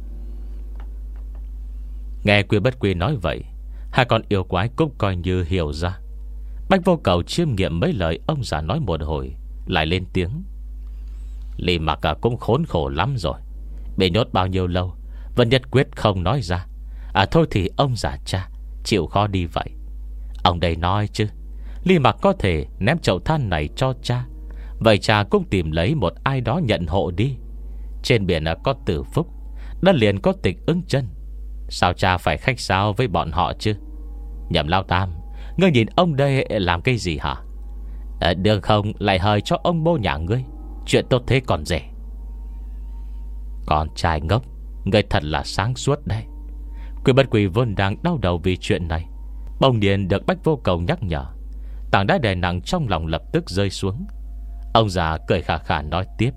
Speaker 1: Nghe Quý Bất Quy nói vậy, hai con yêu quái cũng coi như hiểu ra. Bách Vô Cầu chiêm nghiệm mấy lời ông già nói một hồi, lại lên tiếng: "Lý Mặc cũng khốn khổ lắm rồi, bị nhốt bao nhiêu lâu vẫn nhất quyết không nói ra. À thôi thì ông già cha chịu khó đi vậy. Ông đây nói chứ, Lý Mặc có thể ném chậu than này cho cha, vậy cha cũng tìm lấy một ai đó nhận hộ đi. Trên biển có Tử Phúc, đất liền có Tịch Ưng Chân, sao cha phải khách sáo với bọn họ chứ? Nhậm Lao Tam, Ngươi nhìn ông đây làm cái gì hả? À, được không lại hơi cho ông bố nhà ngươi. Chuyện tốt thế còn rẻ. Con trai ngốc, ngươi thật là sáng suốt đấy. Quy Bất Quy vốn đang đau đầu vì chuyện này, bỗng nhiên được Bách Vô Cầu nhắc nhở. Tảng đá đè nặng trong lòng lập tức rơi xuống. Ông già cười khà khà nói tiếp.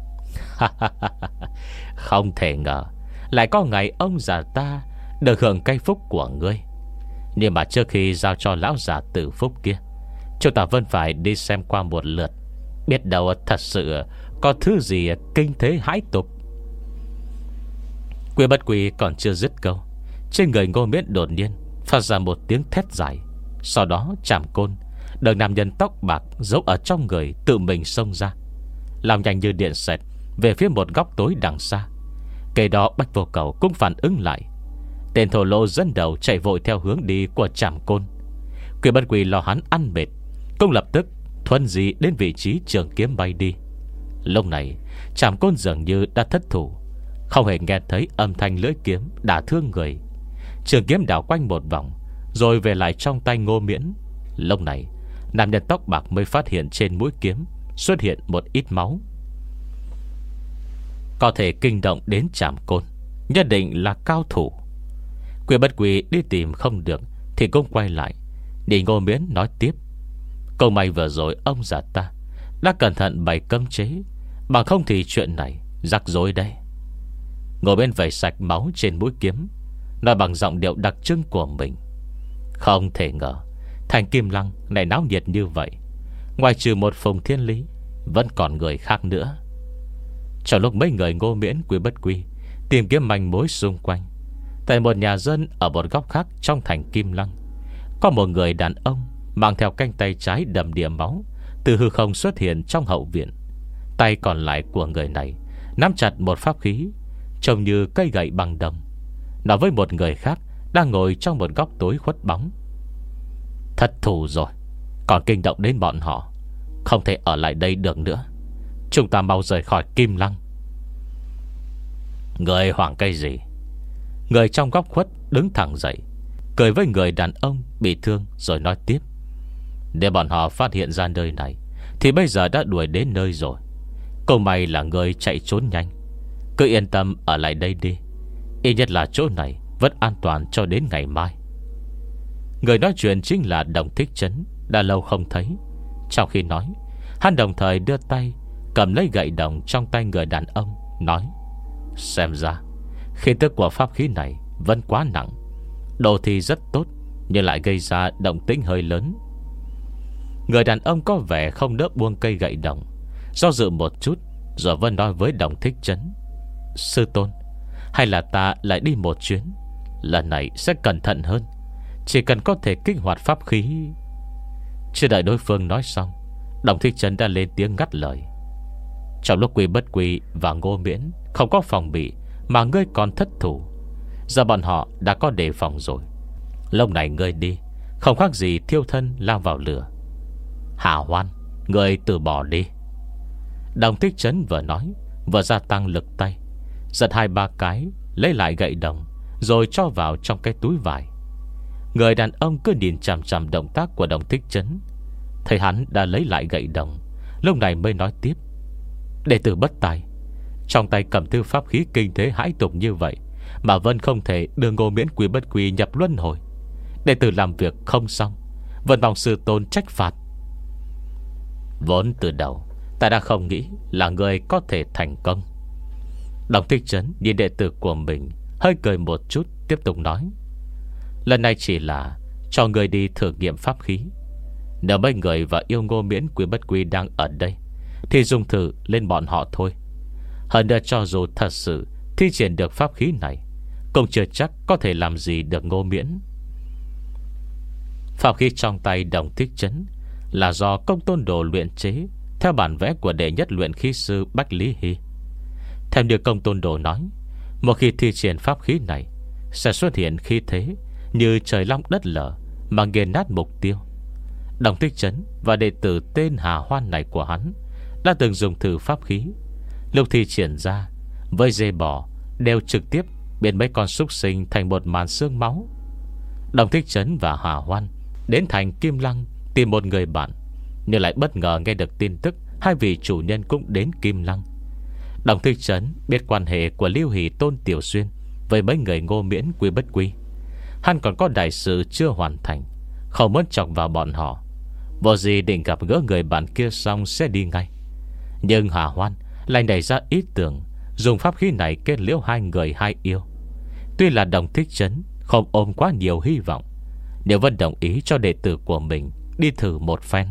Speaker 1: Không thể ngờ lại có ngày ông già ta được hưởng cây phúc của ngươi. Nhưng mà trước khi giao cho lão già tử phúc kia, chúng ta vẫn phải đi xem qua một lượt. Biết đâu thật sự có thứ gì kinh thế hãi tục. Quy Bất Quy còn chưa dứt câu, trên người Ngô Miễn đột nhiên phát ra một tiếng thét dài. Sau đó chạm côn được nam nhân tóc bạc giấu ở trong người tự mình xông ra, lao nhanh như điện xẹt về phía một góc tối đằng xa. Kế đó Bách Vô Cầu cũng phản ứng lại. Tên thổ lỗ dẫn đầu chạy vội theo hướng đi của chạm côn. Quy Bất Quy lo hắn ăn mệt, cũng lập tức thuần di đến vị trí trường kiếm bay đi. Lúc này chạm côn dường như đã thất thủ, không hề nghe thấy âm thanh lưỡi kiếm đả thương người. Trường kiếm đảo quanh một vòng rồi về lại trong tay Ngô Miễn. Lúc này nam nhân tóc bạc mới phát hiện trên mũi kiếm xuất hiện một ít máu. Có thể kinh động đến chạm côn, nhất định là cao thủ. Quy Bất Quy đi tìm không được thì cũng quay lại để Ngô Miễn nói tiếp. Câu may vừa rồi ông già ta đã cẩn thận bày cấm chế, bằng không thì chuyện này rắc rối đây. Ngô Miễn vẩy sạch máu trên mũi kiếm, nói bằng giọng điệu đặc trưng của mình. Không thể ngờ thành Kim Lăng này náo nhiệt như vậy. Ngoài trừ một Phùng Thiên Lý, vẫn còn người khác nữa. Trong lúc mấy người Ngô Miễn, Quy Bất Quy tìm kiếm manh mối xung quanh, tại một nhà dân ở một góc khác trong thành Kim Lăng, có một người đàn ông mang theo cánh tay trái đầm đìa máu từ hư không xuất hiện trong hậu viện. Tay còn lại của người này nắm chặt một pháp khí trông như cây gậy bằng đồng, nói với một người khác đang ngồi trong một góc tối khuất bóng. Thất thủ rồi, còn kinh động đến bọn họ, không thể ở lại đây được nữa. Chúng ta mau rời khỏi Kim Lăng. Người hoảng cái gì? Người trong góc khuất đứng thẳng dậy, cười với người đàn ông bị thương rồi nói tiếp. Để bọn họ phát hiện ra nơi này thì bây giờ đã đuổi đến nơi rồi. Câu may là người chạy trốn nhanh. Cứ yên tâm ở lại đây đi, ít nhất là chỗ này vẫn an toàn cho đến ngày mai. Người nói chuyện chính là Đồng Thích Trấn, đã lâu không thấy. Trong khi nói, hắn đồng thời đưa tay cầm lấy gậy đồng trong tay người đàn ông, nói: Xem ra khí tức của pháp khí này vẫn quá nặng. Đồ thì rất tốt, nhưng lại gây ra động tĩnh hơi lớn. Người đàn ông có vẻ không đỡ buông cây gậy đồng, do dự một chút rồi vẫn nói với Đồng Thích Trấn: Sư tôn, hay là ta lại đi một chuyến, lần này sẽ cẩn thận hơn. Chỉ cần có thể kích hoạt pháp khí. Chưa đợi đối phương nói xong, Đồng Thích Trấn đã lên tiếng ngắt lời: Trong lúc Quy Bất Quy và Ngô Miễn không có phòng bị mà ngươi còn thất thủ, giờ bọn họ đã có đề phòng rồi. Lúc này ngươi đi không khác gì thiêu thân lao vào lửa. Hà Hoan, ngươi từ bỏ đi. Đồng Thích Trấn vừa nói vừa gia tăng lực tay, giật hai ba cái lấy lại gậy đồng rồi cho vào trong cái túi vải. Người đàn ông cứ nhìn chằm chằm động tác của Đồng Thích Trấn. Thấy hắn đã lấy lại gậy đồng, lúc này mới nói tiếp: Đệ tử bất tài, trong tay cầm thư pháp khí kinh thế hãi tục như vậy mà vẫn không thể đưa Ngô Miễn Quy Bất Quy nhập luân hồi. Đệ tử làm việc không xong, vẫn mong sư tôn trách phạt. Vốn từ đầu ta đã không nghĩ là người có thể thành công. Đồng Thích Trấn nhìn đệ tử của mình, hơi cười một chút, tiếp tục nói: Lần này chỉ là cho người đi thử nghiệm pháp khí. Nếu mấy người và yêu Ngô Miễn Quy Bất Quy đang ở đây thì dùng thử lên bọn họ thôi. Hơn nữa cho dù thật sự thi triển được pháp khí này, cũng chưa chắc có thể làm gì được Ngô Miễn. Pháp khí trong tay Đồng Thích Trấn là do Công Tôn Đồ luyện chế theo bản vẽ của đệ nhất luyện khí sư Bách Lý Hy. Theo như Công Tôn Đồ nói, một khi thi triển pháp khí này sẽ xuất hiện khí thế như trời long đất lở mà nghiền nát mục tiêu. Đồng Thích Trấn và đệ tử tên Hà Hoan này của hắn đã từng dùng thử pháp khí. Lúc thi triển ra, với dê bò đều trực tiếp biến mấy con súc sinh thành một màn xương máu. Đồng Thích Trấn và Hà Hoan đến thành Kim Lăng tìm một người bạn, nhưng lại bất ngờ nghe được tin tức hai vị chủ nhân cũng đến Kim Lăng. Đồng Thích Trấn biết quan hệ của Lưu Hỷ, Tôn Tiểu Xuyên với mấy người Ngô Miễn, Quy Bất Quy. Hắn còn có đại sự chưa hoàn thành, không muốn chọc vào bọn họ. Vô gì định gặp gỡ người bạn kia xong sẽ đi ngay. Nhưng Hà Hoan lại nảy ra ý tưởng dùng pháp khí này kết liễu hai người hai yêu. Tuy là Đồng Thích Trấn không ôm quá nhiều hy vọng, nếu vẫn đồng ý cho đệ tử của mình đi thử một phen.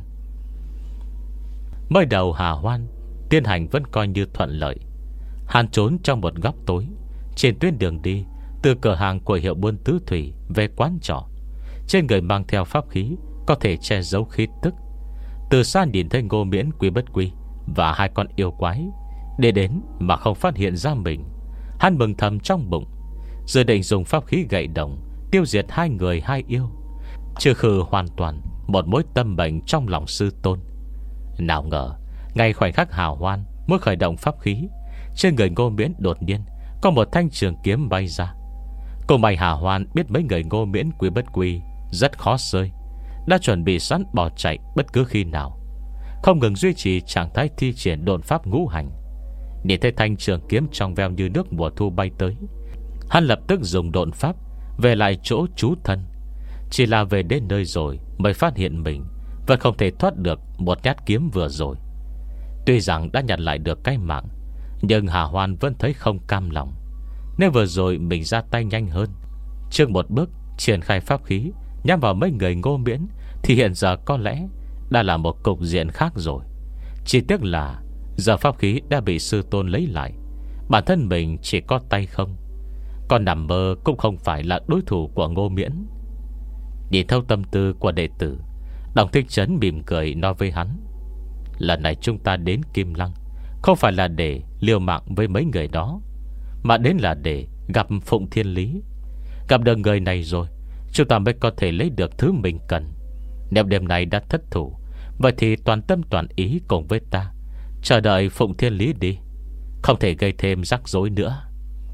Speaker 1: Mới đầu Hà Hoan tiến hành vẫn coi như thuận lợi. Hắn trốn trong một góc tối trên tuyến đường đi từ cửa hàng của hiệu buôn tứ thủy về quán trọ. Trên người mang theo pháp khí có thể che giấu khí tức. Từ xa nhìn thấy Ngô Miễn, Quy Bất Quy và hai con yêu quái để đến mà không phát hiện ra mình. Hắn mừng thầm trong bụng, dự định dùng pháp khí gậy đồng tiêu diệt hai người hai yêu, trừ khử hoàn toàn một mối tâm bệnh trong lòng sư tôn. Nào ngờ ngay khoảnh khắc Hào Hoan mới khởi động pháp khí, trên người Ngô Miễn đột nhiên có một thanh trường kiếm bay ra. Cô mày Hà Hoan biết mấy người Ngô Miễn, Quy Bất Quy rất khó rơi, đã chuẩn bị sẵn bỏ chạy bất cứ khi nào, không ngừng duy trì trạng thái thi triển độn pháp ngũ hành. Nhìn thấy thanh trường kiếm trong veo như nước mùa thu bay tới, hắn lập tức dùng độn pháp về lại chỗ trú thân. Chỉ là về đến nơi rồi mới phát hiện mình vẫn không thể thoát được một nhát kiếm vừa rồi. Tuy rằng đã nhặt lại được cái mạng, nhưng Hà Hoan vẫn thấy không cam lòng. Nếu vừa rồi mình ra tay nhanh hơn, trước một bước triển khai pháp khí nhắm vào mấy người Ngô Miễn, thì hiện giờ có lẽ đã là một cục diện khác rồi. Chỉ tiếc là giờ pháp khí đã bị sư tôn lấy lại, bản thân mình chỉ có tay không, còn nằm mơ cũng không phải là đối thủ của Ngô Miễn. Nhìn thấu tâm tư của đệ tử, Đồng Thích Trấn mỉm cười nói với hắn: lần này chúng ta đến Kim Lăng không phải là để liều mạng với mấy người đó, mà đến là để gặp Phụng Thiên Lý. Gặp được người này rồi, chúng ta mới có thể lấy được thứ mình cần. Nếu đêm này đã thất thủ, vậy thì toàn tâm toàn ý cùng với ta chờ đợi Phụng Thiên Lý đi, không thể gây thêm rắc rối nữa.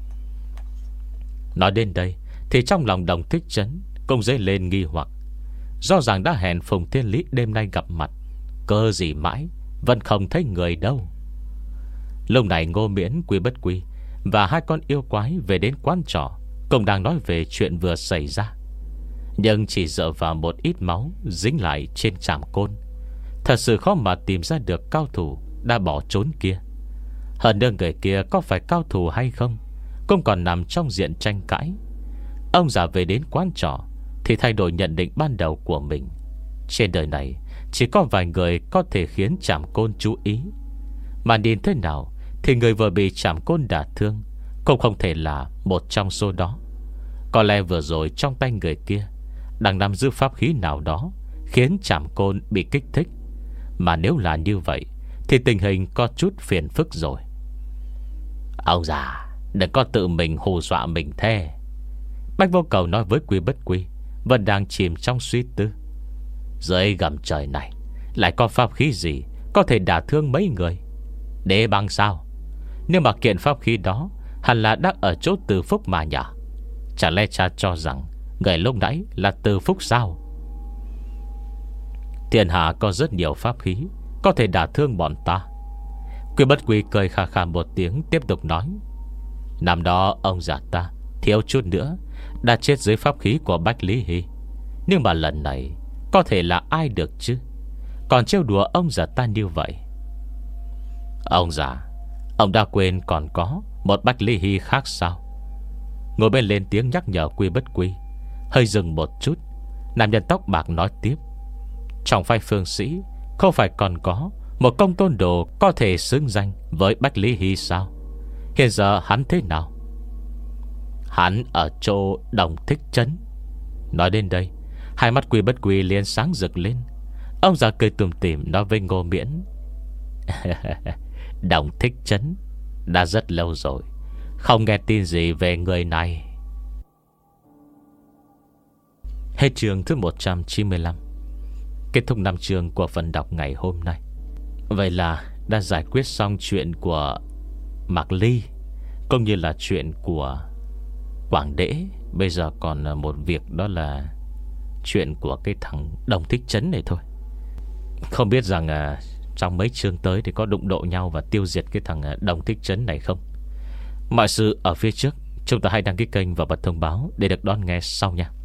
Speaker 1: Nói đến đây thì trong lòng Đồng Thích Trấn cũng dấy lên nghi hoặc. Rõ ràng đã hẹn Phụng Thiên Lý đêm nay gặp mặt, cơ gì mãi vẫn không thấy người đâu. Lúc này Ngô Miễn, Quy Bất Quy và hai con yêu quái về đến quán trọ, cũng đang nói về chuyện vừa xảy ra. Nhưng chỉ dựa vào một ít máu dính lại trên trảm côn, thật sự khó mà tìm ra được cao thủ đã bỏ trốn kia. Hơn nữa người kia có phải cao thủ hay không cũng còn nằm trong diện tranh cãi. Ông già về đến quán trọ thì thay đổi nhận định ban đầu của mình. Trên đời này chỉ có vài người có thể khiến trảm côn chú ý, mà nhìn thế nào thì người vừa bị trảm côn đả thương cũng không thể là một trong số đó. Có lẽ vừa rồi trong tay người kia đang nắm giữ pháp khí nào đó khiến trảm côn bị kích thích. Mà nếu là như vậy thì tình hình có chút phiền phức rồi. Ông già đừng có tự mình hù dọa mình thế. Bách Vô Cầu nói với Quy Bất Quy, vẫn đang chìm trong suy tư. Dưới gầm trời này lại có pháp khí gì có thể đả thương mấy người? Đế băng sao? Nhưng mà kiện pháp khí đó hẳn là đang ở chỗ Từ Phúc mà nhỉ? Chả lẽ cha cho rằng người lúc nãy là Từ Phúc sao? Thiên hạ có rất nhiều pháp khí có thể đả thương bọn ta. Quy Bất Quy cười khà khà một tiếng, tiếp tục nói: năm đó ông già ta thiếu chút nữa đã chết dưới pháp khí của Bách Lý Hy, nhưng mà lần này có thể là ai được chứ? Còn trêu đùa ông già ta như vậy. Ông già, ông đã quên còn có một Bách Lý Hy khác sao? Ngồi bên lên tiếng nhắc nhở Quy Bất Quy. Hơi dừng một chút, nam nhân tóc bạc nói tiếp: trong phái phương sĩ không phải còn có một công tôn đồ có thể xứng danh với Bách Lý Hy sao? Hiện giờ hắn thế nào? Hắn ở chỗ Đồng Thích Trấn. Nói đến đây, hai mắt Quy Bất Quy liền sáng rực lên. Ông già cười tủm tỉm nói với Ngô Miễn: Đồng Thích Trấn đã rất lâu rồi không nghe tin gì về người này. Hết chương thứ một trăm chín mươi lăm. Kết thúc năm chương của phần đọc ngày hôm nay. Vậy là đã giải quyết xong chuyện của Mạc Ly cũng như là chuyện của Quảng Đễ. Bây giờ còn một việc, đó là chuyện của cái thằng Đồng Thích Trấn này thôi. Không biết rằng à, trong mấy chương tới thì có đụng độ nhau và tiêu diệt cái thằng Đồng Thích Trấn này không. Mọi sự ở phía trước. Chúng ta hãy đăng ký kênh và bật thông báo để được đón nghe sau nha.